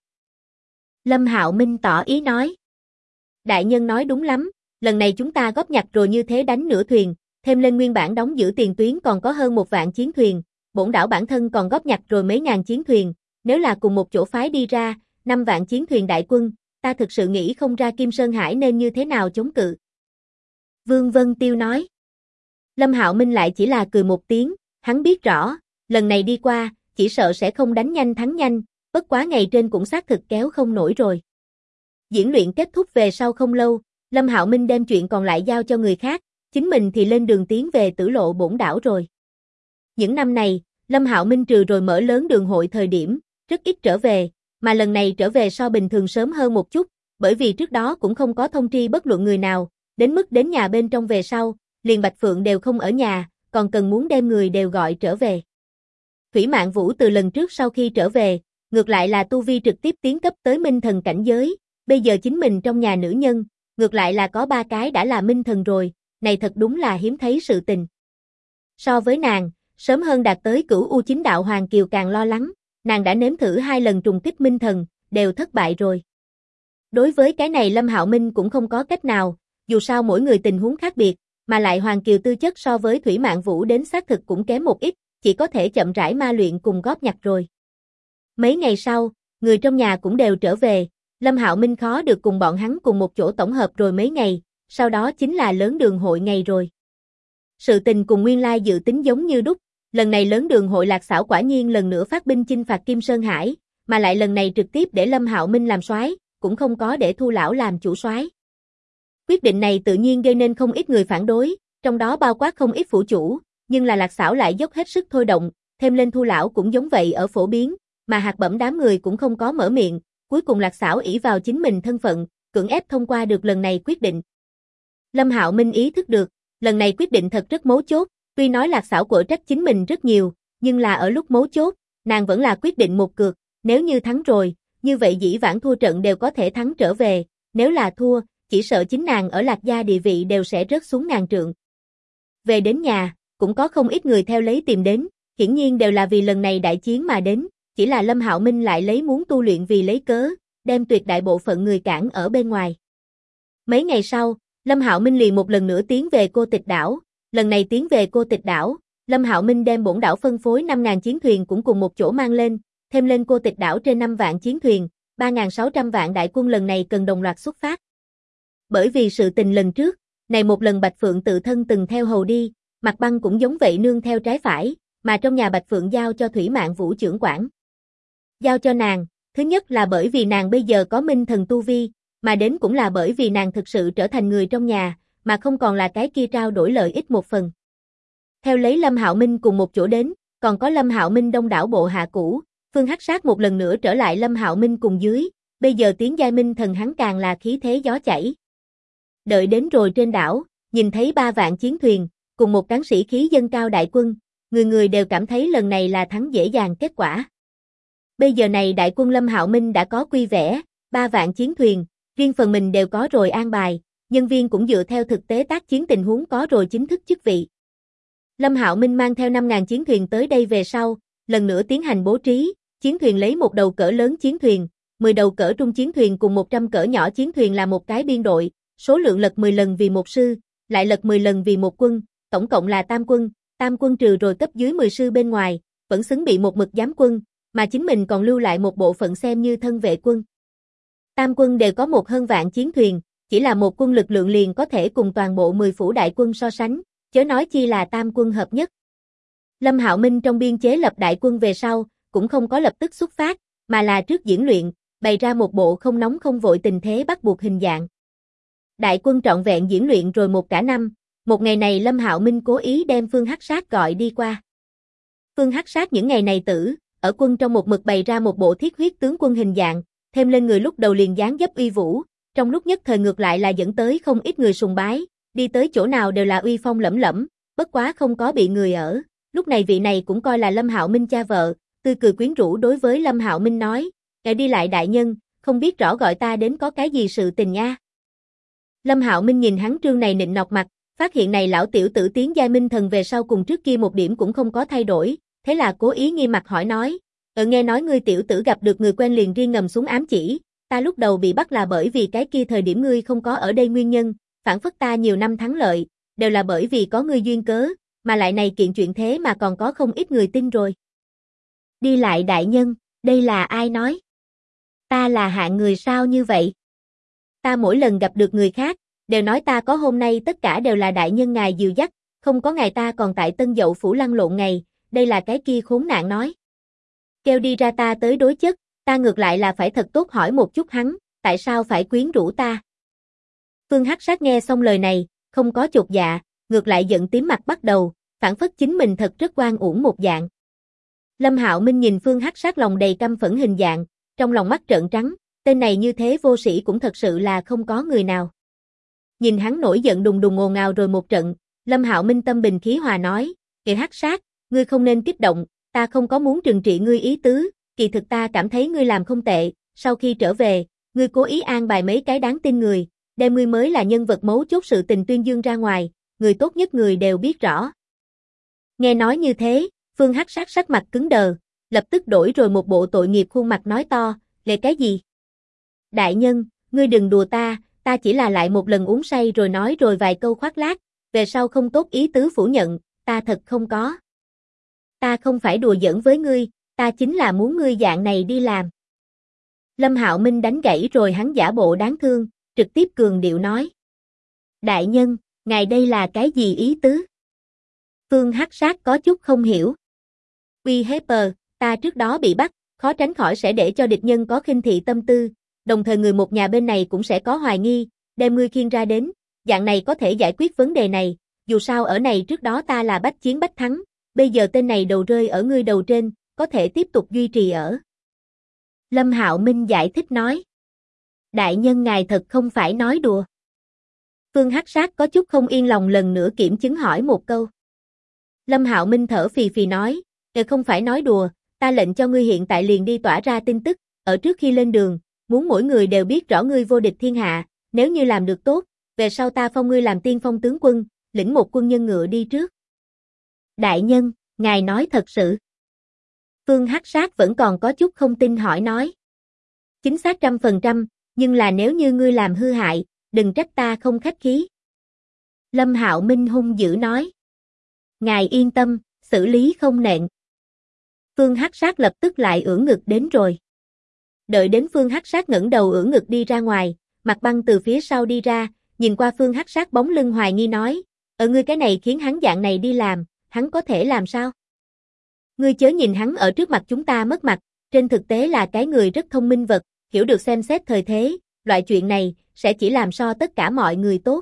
Lâm Hạo Minh tỏ ý nói. Đại nhân nói đúng lắm, lần này chúng ta góp nhặt rồi như thế đánh nửa thuyền, thêm lên nguyên bản đóng giữ tiền tuyến còn có hơn 1 vạn chiến thuyền, bổn đảo bản thân còn góp nhặt rồi mấy ngàn chiến thuyền, nếu là cùng một chỗ phái đi ra, 5 vạn chiến thuyền đại quân, ta thực sự nghĩ không ra Kim Sơn Hải nên như thế nào chống cự. Vương Vân Tiêu nói. Lâm Hạo Minh lại chỉ là cười một tiếng, hắn biết rõ, lần này đi qua, chỉ sợ sẽ không đánh nhanh thắng nhanh, bất quá ngày trên cũng xác thực kéo không nổi rồi. Diễn luyện kết thúc về sau không lâu, Lâm Hạo Minh đem chuyện còn lại giao cho người khác, chính mình thì lên đường tiến về Tử Lộ bổn đảo rồi. Những năm này, Lâm Hạo Minh trừ rồi mở lớn đường hội thời điểm, rất ít trở về, mà lần này trở về so bình thường sớm hơn một chút, bởi vì trước đó cũng không có thông tri bất luận người nào, đến mức đến nhà bên trong về sau, liền Bạch Phượng đều không ở nhà, còn cần muốn đem người đều gọi trở về. Thủy Mạn Vũ từ lần trước sau khi trở về, ngược lại là tu vi trực tiếp tiến cấp tới minh thần cảnh giới, bây giờ chính mình trong nhà nữ nhân, ngược lại là có 3 cái đã là minh thần rồi, này thật đúng là hiếm thấy sự tình. So với nàng, sớm hơn đạt tới cửu U chính đạo Hoàng Kiều càng lo lắng, nàng đã nếm thử 2 lần trùng kích minh thần, đều thất bại rồi. Đối với cái này Lâm Hạo Minh cũng không có cách nào, dù sao mỗi người tình huống khác biệt, mà lại Hoàng Kiều tư chất so với Thủy Mạn Vũ đến xác thực cũng kém một ít, chỉ có thể chậm rãi ma luyện cùng góp nhặt rồi. Mấy ngày sau, người trong nhà cũng đều trở về, Lâm Hạo Minh khó được cùng bọn hắn cùng một chỗ tổng hợp rồi mấy ngày, sau đó chính là lớn đường hội ngày rồi. Sự tình cùng nguyên lai dự tính giống như đúc, lần này lớn đường hội Lạc Xảo quả nhiên lần nữa phát binh chinh phạt Kim Sơn Hải, mà lại lần này trực tiếp để Lâm Hạo Minh làm soái, cũng không có để Thu lão làm chủ soái. Quyết định này tự nhiên gây nên không ít người phản đối, trong đó bao quát không ít phủ chủ, nhưng là Lạc Xảo lại dốc hết sức thôi động, thêm lên Thu lão cũng giống vậy ở phổ biến, mà Hạt Bẩm đám người cũng không có mở miệng, cuối cùng Lạc Xảo ỷ vào chính mình thân phận, cưỡng ép thông qua được lần này quyết định. Lâm Hạo Minh ý thức được, lần này quyết định thật rất mấu chốt, tuy nói Lạc Xảo quở trách chính mình rất nhiều, nhưng là ở lúc mấu chốt, nàng vẫn là quyết định một cược, nếu như thắng rồi, như vậy dĩ vãng thua trận đều có thể thắng trở về, nếu là thua, chỉ sợ chính nàng ở Lạc gia địa vị đều sẽ rớt xuống ngàn trượng. Về đến nhà, cũng có không ít người theo lấy tìm đến, hiển nhiên đều là vì lần này đại chiến mà đến, chỉ là Lâm Hạo Minh lại lấy muốn tu luyện vì lấy cớ, đem tuyệt đại bộ phận người cản ở bên ngoài. Mấy ngày sau, Lâm Hạo Minh liền một lần nữa tiến về Cô Tịch đảo, lần này tiến về Cô Tịch đảo, Lâm Hạo Minh đem bổn đảo phân phối 5.000 chiến thuyền cũng cùng một chỗ mang lên, thêm lên Cô Tịch đảo trên 5 vạn chiến thuyền, 3.600 vạn đại quân lần này cần đồng loạt xuất phát. Bởi vì sự tình lần trước, này một lần Bạch Phượng tự thân từng theo hầu đi, Mặt Băng cũng giống vậy nương theo trái phải, mà trong nhà Bạch Phượng giao cho Thủy Mạn Vũ trưởng quản. Giao cho nàng, thứ nhất là bởi vì nàng bây giờ có minh thần tu vi, mà đến cũng là bởi vì nàng thực sự trở thành người trong nhà, mà không còn là cái kia trao đổi lợi ích một phần. Theo lấy Lâm Hạo Minh cùng một chỗ đến, còn có Lâm Hạo Minh đông đảo bộ hạ cũ, Phương Hắc Sát một lần nữa trở lại Lâm Hạo Minh cùng dưới, bây giờ tiến giai minh thần hắn càng là khí thế gió chảy. Đợi đến rồi trên đảo, nhìn thấy 3 vạn chiến thuyền, cùng một cán sĩ khí dâng cao đại quân, người người đều cảm thấy lần này là thắng dễ dàng kết quả. Bây giờ này đại quân Lâm Hạo Minh đã có quy vẽ, 3 vạn chiến thuyền, riêng phần mình đều có rồi an bài, nhân viên cũng dựa theo thực tế tác chiến tình huống có rồi chính thức chức vị. Lâm Hạo Minh mang theo 5.000 chiến thuyền tới đây về sau, lần nữa tiến hành bố trí, chiến thuyền lấy một đầu cỡ lớn chiến thuyền, 10 đầu cỡ trung chiến thuyền cùng 100 cỡ nhỏ chiến thuyền là một cái biên đội, số lượng lật 10 lần vì một sư, lại lật 10 lần vì một quân, tổng cộng là tam quân trừ rồi cấp dưới 10 sư bên ngoài, vẫn xứng bị một mực giám quân, mà chính mình còn lưu lại một bộ phận xem như thân vệ quân. Tam quân đều có một hơn vạn chiến thuyền, chỉ là một quân lực lượng liền có thể cùng toàn bộ 10 phủ đại quân so sánh, chớ nói chi là tam quân hợp nhất. Lâm Hạo Minh trong biên chế lập đại quân về sau, cũng không có lập tức xuất phát, mà là trước diễn luyện, bày ra một bộ không nóng không vội tình thế bắt buộc hình dạng. Đại quân trọn vẹn diễn luyện rồi một cả năm, một ngày này Lâm Hạo Minh cố ý đem Phương Hắc Sát gọi đi qua. Phương Hắc Sát những ngày này ở quân trong một mực bày ra một bộ thiết huyết tướng quân hình dạng, thêm lên người lúc đầu liền dáng dấp uy vũ, trong lúc nhất thời ngược lại là dẫn tới không ít người sùng bái, đi tới chỗ nào đều là uy phong lẫm lẫm, bất quá không có bị người ở. Lúc này vị này cũng coi là Lâm Hạo Minh cha vợ, tươi cười quyến rũ đối với Lâm Hạo Minh nói, đi lại đại nhân, không biết rõ gọi ta đến có cái gì sự tình nha. Lâm Hạo Minh nhìn hắn trương này nịnh nọt mặt, phát hiện này lão tiểu tử tiến giai minh thần về sau cùng trước kia một điểm cũng không có thay đổi, thế là cố ý nghi mặt hỏi nói, nghe nói ngươi tiểu tử gặp được người quen liền riêng ngầm xuống ám chỉ, ta lúc đầu bị bắt là bởi vì cái kia thời điểm ngươi không có ở đây nguyên nhân, phản phất ta nhiều năm thắng lợi, đều là bởi vì có ngươi duyên cớ, mà lại này kiện chuyện thế mà còn có không ít người tin rồi. Đi lại đại nhân, đây là ai nói? Ta là hạng người sao như vậy? Ta mỗi lần gặp được người khác, đều nói ta có hôm nay tất cả đều là đại nhân ngài dìu dắt, không có ngày ta còn tại Tân Dậu Phủ lăn lộn ngày, đây là cái kia khốn nạn nói. Kêu đi ra ta tới đối chất, ta ngược lại là phải thật tốt hỏi một chút hắn, tại sao phải quyến rũ ta. Phương Hắc Sát nghe xong lời này, không có chột dạ, ngược lại giận tím mặt bắt đầu, phản phất chính mình thật rất oan uổng một dạng. Lâm Hạo Minh nhìn Phương Hắc Sát lòng đầy căm phẫn hình dạng, trong lòng mắt trợn trắng, tên này như thế vô sĩ cũng thật sự là không có người nào. Nhìn hắn nổi giận đùng đùng ồn ào rồi một trận, Lâm Hạo Minh tâm bình khí hòa nói, kìa Hắc Sát, ngươi không nên kích động, ta không có muốn trừng trị ngươi ý tứ, kỳ thực ta cảm thấy ngươi làm không tệ, sau khi trở về, ngươi cố ý an bài mấy cái đáng tin người, đem ngươi mới là nhân vật mấu chốt sự tình tuyên dương ra ngoài, người tốt nhất người đều biết rõ. Nghe nói như thế, Phương Hắc Sát sắc mặt cứng đờ, lập tức đổi rồi một bộ tội nghiệp khuôn mặt nói to, lệ cái gì? Đại nhân, ngươi đừng đùa ta chỉ là lại một lần uống say rồi nói rồi vài câu khoác lác, về sau không tốt ý tứ phủ nhận, ta thật không có. Ta không phải đùa giỡn với ngươi, ta chính là muốn ngươi dạng này đi làm. Lâm Hạo Minh đánh gãy rồi hắn giả bộ đáng thương, trực tiếp cường điệu nói. Đại nhân, ngài đây là cái gì ý tứ? Phương Hắc Sát có chút không hiểu. Uy Hepper, ta trước đó bị bắt, khó tránh khỏi sẽ để cho địch nhân có khinh thị tâm tư, đồng thời người một nhà bên này cũng sẽ có hoài nghi, đem ngươi khiêng ra đến, dạng này có thể giải quyết vấn đề này, dù sao ở này trước đó ta là bách chiến bách thắng, bây giờ tên này đầu rơi ở ngươi đầu trên, có thể tiếp tục duy trì ở. Lâm Hạo Minh giải thích nói. Đại nhân ngài thật không phải nói đùa. Phương Hắc Sát có chút không yên lòng lần nữa kiểm chứng hỏi một câu. Lâm Hạo Minh thở phì phì nói, không phải nói đùa, ta lệnh cho ngươi hiện tại liền đi tỏa ra tin tức, ở trước khi lên đường, muốn mỗi người đều biết rõ ngươi vô địch thiên hạ, nếu như làm được tốt, về sau ta phong ngươi làm tiên phong tướng quân, lĩnh một quân nhân ngựa đi trước. Đại nhân, ngài nói thật sự. Phương Hắc Sát vẫn còn có chút không tin hỏi nói. Chính xác 100%, nhưng là nếu như ngươi làm hư hại, đừng trách ta không khách khí. Lâm Hạo Minh hung dữ nói. Ngài yên tâm, xử lý không nện. Phương Hắc Sát lập tức lại ưỡn ngực đến rồi. Đợi đến Phương Hắc Sát ngẩng đầu ưỡn ngực đi ra ngoài, Mạc Băng từ phía sau đi ra, nhìn qua Phương Hắc Sát bóng lưng hoài nghi nói, ngươi cái này khiến hắn dạng này đi làm, hắn có thể làm sao? Ngươi chớ nhìn hắn ở trước mặt chúng ta mất mặt, trên thực tế là cái người rất thông minh vật, hiểu được xem xét thời thế, loại chuyện này sẽ chỉ làm so tất cả mọi người tốt.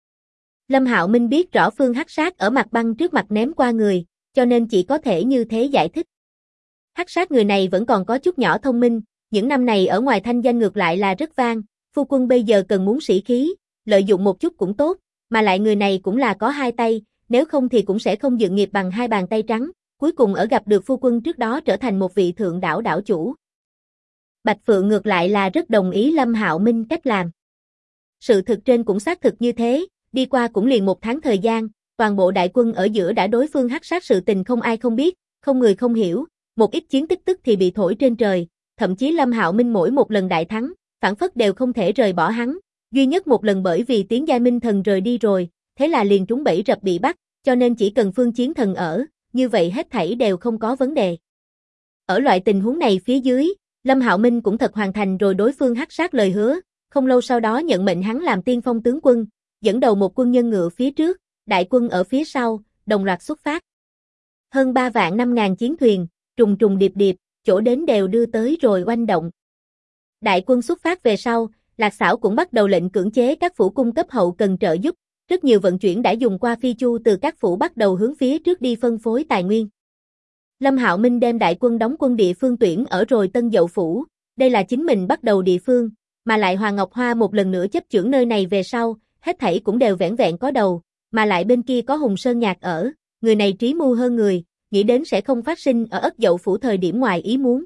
Lâm Hạo Minh biết rõ Phương Hắc Sát ở Mạc Băng trước mặt ném qua người, cho nên chỉ có thể như thế giải thích. Hắc Sát người này vẫn còn có chút nhỏ thông minh, những năm này ở ngoài thanh danh ngược lại là rất vang, phu quân bây giờ cần muốn sĩ khí, lợi dụng một chút cũng tốt, mà lại người này cũng là có hai tay, nếu không thì cũng sẽ không dựng nghiệp bằng hai bàn tay trắng, cuối cùng ở gặp được phu quân trước đó trở thành một vị thượng đảo đảo chủ. Bạch Phượng ngược lại là rất đồng ý Lâm Hạo Minh cách làm. Sự thực trên cũng xác thực như thế, đi qua cũng liền một tháng thời gian, toàn bộ đại quân ở giữa đã đối phương Hắc Sát sự tình không ai không biết, không người không hiểu, một ít chiến tích tức thì bị thổi trên trời, thậm chí Lâm Hạo Minh mỗi một lần đại thắng, phản phất đều không thể rời bỏ hắn, duy nhất một lần bởi vì tiến giai minh thần rời đi rồi, thế là liền trúng bẫy rập bị bắt, cho nên chỉ cần phương chiến thần ở, như vậy hết thảy đều không có vấn đề. Ở loại tình huống này phía dưới, Lâm Hạo Minh cũng thật hoàn thành rồi đối phương Hắc Sát lời hứa, không lâu sau đó nhận mệnh hắn làm tiên phong tướng quân, dẫn đầu một quân nhân ngựa phía trước, đại quân ở phía sau, đồng loạt xuất phát. Hơn 3 vạn 5.000 chiến thuyền, trùng trùng điệp điệp, chỗ đến đều đưa tới rồi oanh động. Đại quân xuất phát về sau, Lạc Xảo cũng bắt đầu lệnh cưỡng chế các phủ cung cấp hậu cần trợ giúp, rất nhiều vận chuyển đã dùng qua phi chu từ các phủ bắt đầu hướng phía trước đi phân phối tài nguyên. Lâm Hạo Minh đem đại quân đóng quân địa phương tuyển ở rồi Tân Dậu Phủ, đây là chính mình bắt đầu địa phương, mà lại Hoàng Ngọc Hoa một lần nữa chấp chưởng nơi này về sau, hết thảy cũng đều vẻn vẹn có đầu, mà lại bên kia có Hùng Sơn Nhạc ở, người này trí mưu hơn người, nghĩ đến sẽ không phát sinh ở Ất Dậu Phủ thời điểm ngoài ý muốn.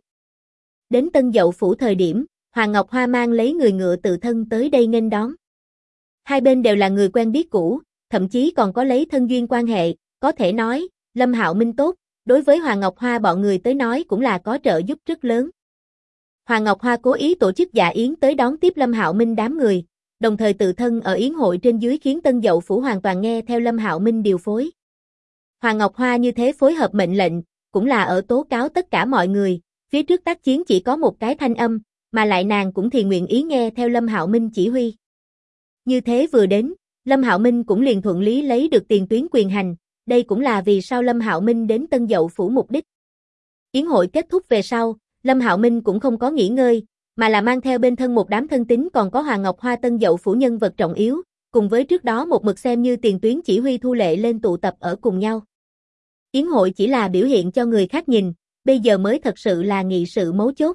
Đến Tân Dậu Phủ thời điểm, Hoàng Ngọc Hoa mang lấy người ngựa tự thân tới đây nghênh đón. Hai bên đều là người quen biết cũ, thậm chí còn có lấy thân duyên quan hệ, có thể nói, Lâm Hạo Minh tốt, đối với Hoàng Ngọc Hoa bọn người tới nói cũng là có trợ giúp rất lớn. Hoàng Ngọc Hoa cố ý tổ chức dạ yến tới đón tiếp Lâm Hạo Minh đám người, đồng thời tự thân ở yến hội trên dưới khiến Tân Dậu Phủ hoàn toàn nghe theo Lâm Hạo Minh điều phối. Hoàng Ngọc Hoa như thế phối hợp mệnh lệnh, cũng là ở tố cáo tất cả mọi người, phía trước tác chiến chỉ có một cái thanh âm, mà lại nàng cũng thì nguyện ý nghe theo Lâm Hạo Minh chỉ huy. Như thế vừa đến, Lâm Hạo Minh cũng liền thuận lý lấy được tiền tuyến quyền hành, đây cũng là vì sao Lâm Hạo Minh đến Tân Dậu Phủ mục đích. Yến hội kết thúc về sau, Lâm Hạo Minh cũng không có nghỉ ngơi, mà là mang theo bên thân một đám thân tín còn có Hoàng Ngọc Hoa Tân Dậu Phủ nhân vật trọng yếu, cùng với trước đó một mực xem như tiền tuyến chỉ huy Thu Lệ lên tụ tập ở cùng nhau. Yến hội chỉ là biểu hiện cho người khác nhìn, bây giờ mới thật sự là nghị sự mấu chốt.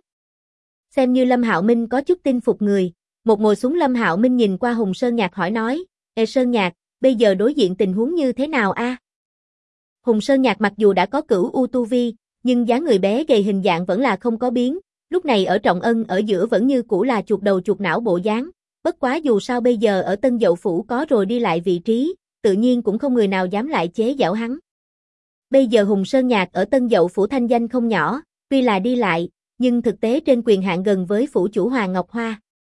Xem như Lâm Hạo Minh có chút tin phục người, một ngồi xuống Lâm Hạo Minh nhìn qua Hùng Sơn Nhạc hỏi nói, Ê Sơn Nhạc, bây giờ đối diện tình huống như thế nào a? Hùng Sơn Nhạc mặc dù đã có cửu u tu vi, nhưng dáng người bé gầy hình dạng vẫn là không có biến, lúc này ở Trọng Ân ở giữa vẫn như cũ là chuột đầu chuột não bộ dáng, bất quá dù sao bây giờ ở Tân Dậu Phủ có rồi đi lại vị trí, tự nhiên cũng không người nào dám lại chế giễu hắn. Bây giờ Hùng Sơn Nhạc ở Tân Dậu Phủ thanh danh không nhỏ, tuy là đi lại, nhưng thực tế trên quyền hạn gần với phủ chủ Hoàng Ngọc Hoa.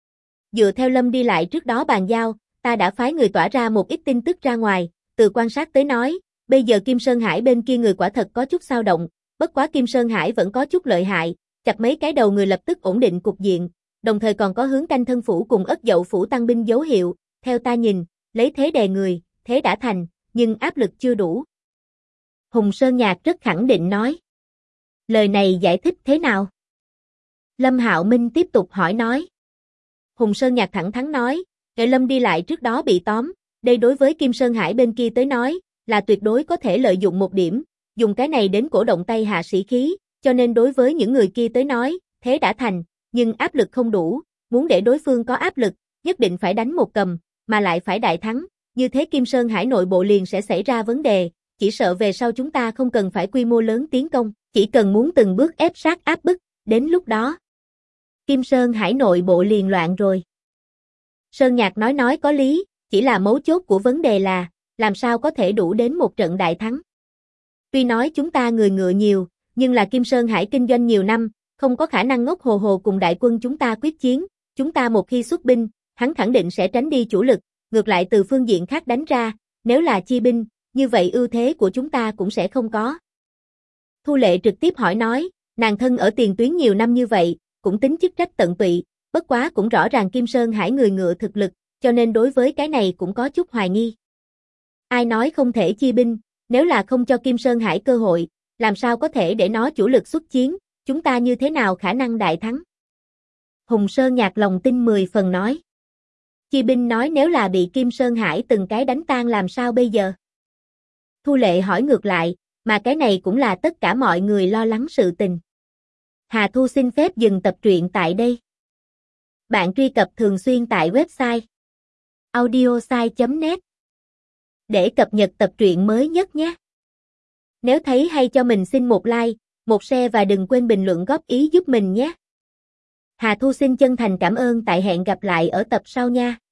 Dựa theo Lâm đi lại trước đó bàn giao, ta đã phái người tỏa ra một ít tin tức ra ngoài, từ quan sát tới nói, bây giờ Kim Sơn Hải bên kia người quả thật có chút xao động, bất quá Kim Sơn Hải vẫn có chút lợi hại, chặt mấy cái đầu người lập tức ổn định cục diện, đồng thời còn có hướng canh thân phủ cùng Ất Dậu Phủ tăng binh dấu hiệu, theo ta nhìn, lấy thế đè người, thế đã thành, nhưng áp lực chưa đủ. Hùng Sơn Nhạc rất khẳng định nói. Lời này giải thích thế nào? Lâm Hạo Minh tiếp tục hỏi nói. Hùng Sơn Nhạc thẳng thắn nói, kể Lâm đi lại trước đó bị tóm, đây đối với Kim Sơn Hải bên kia tới nói, là tuyệt đối có thể lợi dụng một điểm, dùng cái này đến cổ động tay hạ sĩ khí, cho nên đối với những người kia tới nói, thế đã thành, nhưng áp lực không đủ, muốn để đối phương có áp lực, nhất định phải đánh một cầm, mà lại phải đại thắng, như thế Kim Sơn Hải nội bộ liền sẽ xảy ra vấn đề, chỉ sợ về sau chúng ta không cần phải quy mô lớn tiến công, chỉ cần muốn từng bước ép sát áp bức, đến lúc đó, Kim Sơn Hải nội bộ liền loạn rồi. Sơn Nhạc nói có lý, chỉ là mấu chốt của vấn đề là, làm sao có thể đủ đến một trận đại thắng. Tuy nói chúng ta người ngựa nhiều, nhưng là Kim Sơn Hải kinh doanh nhiều năm, không có khả năng ngốc hồ hồ cùng đại quân chúng ta quyết chiến, chúng ta một khi xuất binh, hắn khẳng định sẽ tránh đi chủ lực, ngược lại từ phương diện khác đánh ra, nếu là chi binh, như vậy ưu thế của chúng ta cũng sẽ không có. Thu Lệ trực tiếp hỏi nói, nàng thân ở tiền tuyến nhiều năm như vậy, cũng tính chức trách tận tụy, bất quá cũng rõ ràng Kim Sơn Hải người ngựa thực lực, cho nên đối với cái này cũng có chút hoài nghi. Ai nói không thể chi binh, nếu là không cho Kim Sơn Hải cơ hội, làm sao có thể để nó chủ lực xuất chiến, chúng ta như thế nào khả năng đại thắng? Hùng Sơn Nhạc lòng tin 10 phần nói. Chi binh nói nếu là bị Kim Sơn Hải từng cái đánh tan làm sao bây giờ? Thu Lệ hỏi ngược lại, mà cái này cũng là tất cả mọi người lo lắng sự tình. Hà Thu xin phép dừng tập truyện tại đây. Bạn truy cập thường xuyên tại website audiosai.net để cập nhật tập truyện mới nhất nhé. Nếu thấy hay cho mình xin một like, một share và đừng quên bình luận góp ý giúp mình nhé. Hà Thu xin chân thành cảm ơn, tại hẹn gặp lại ở tập sau nha.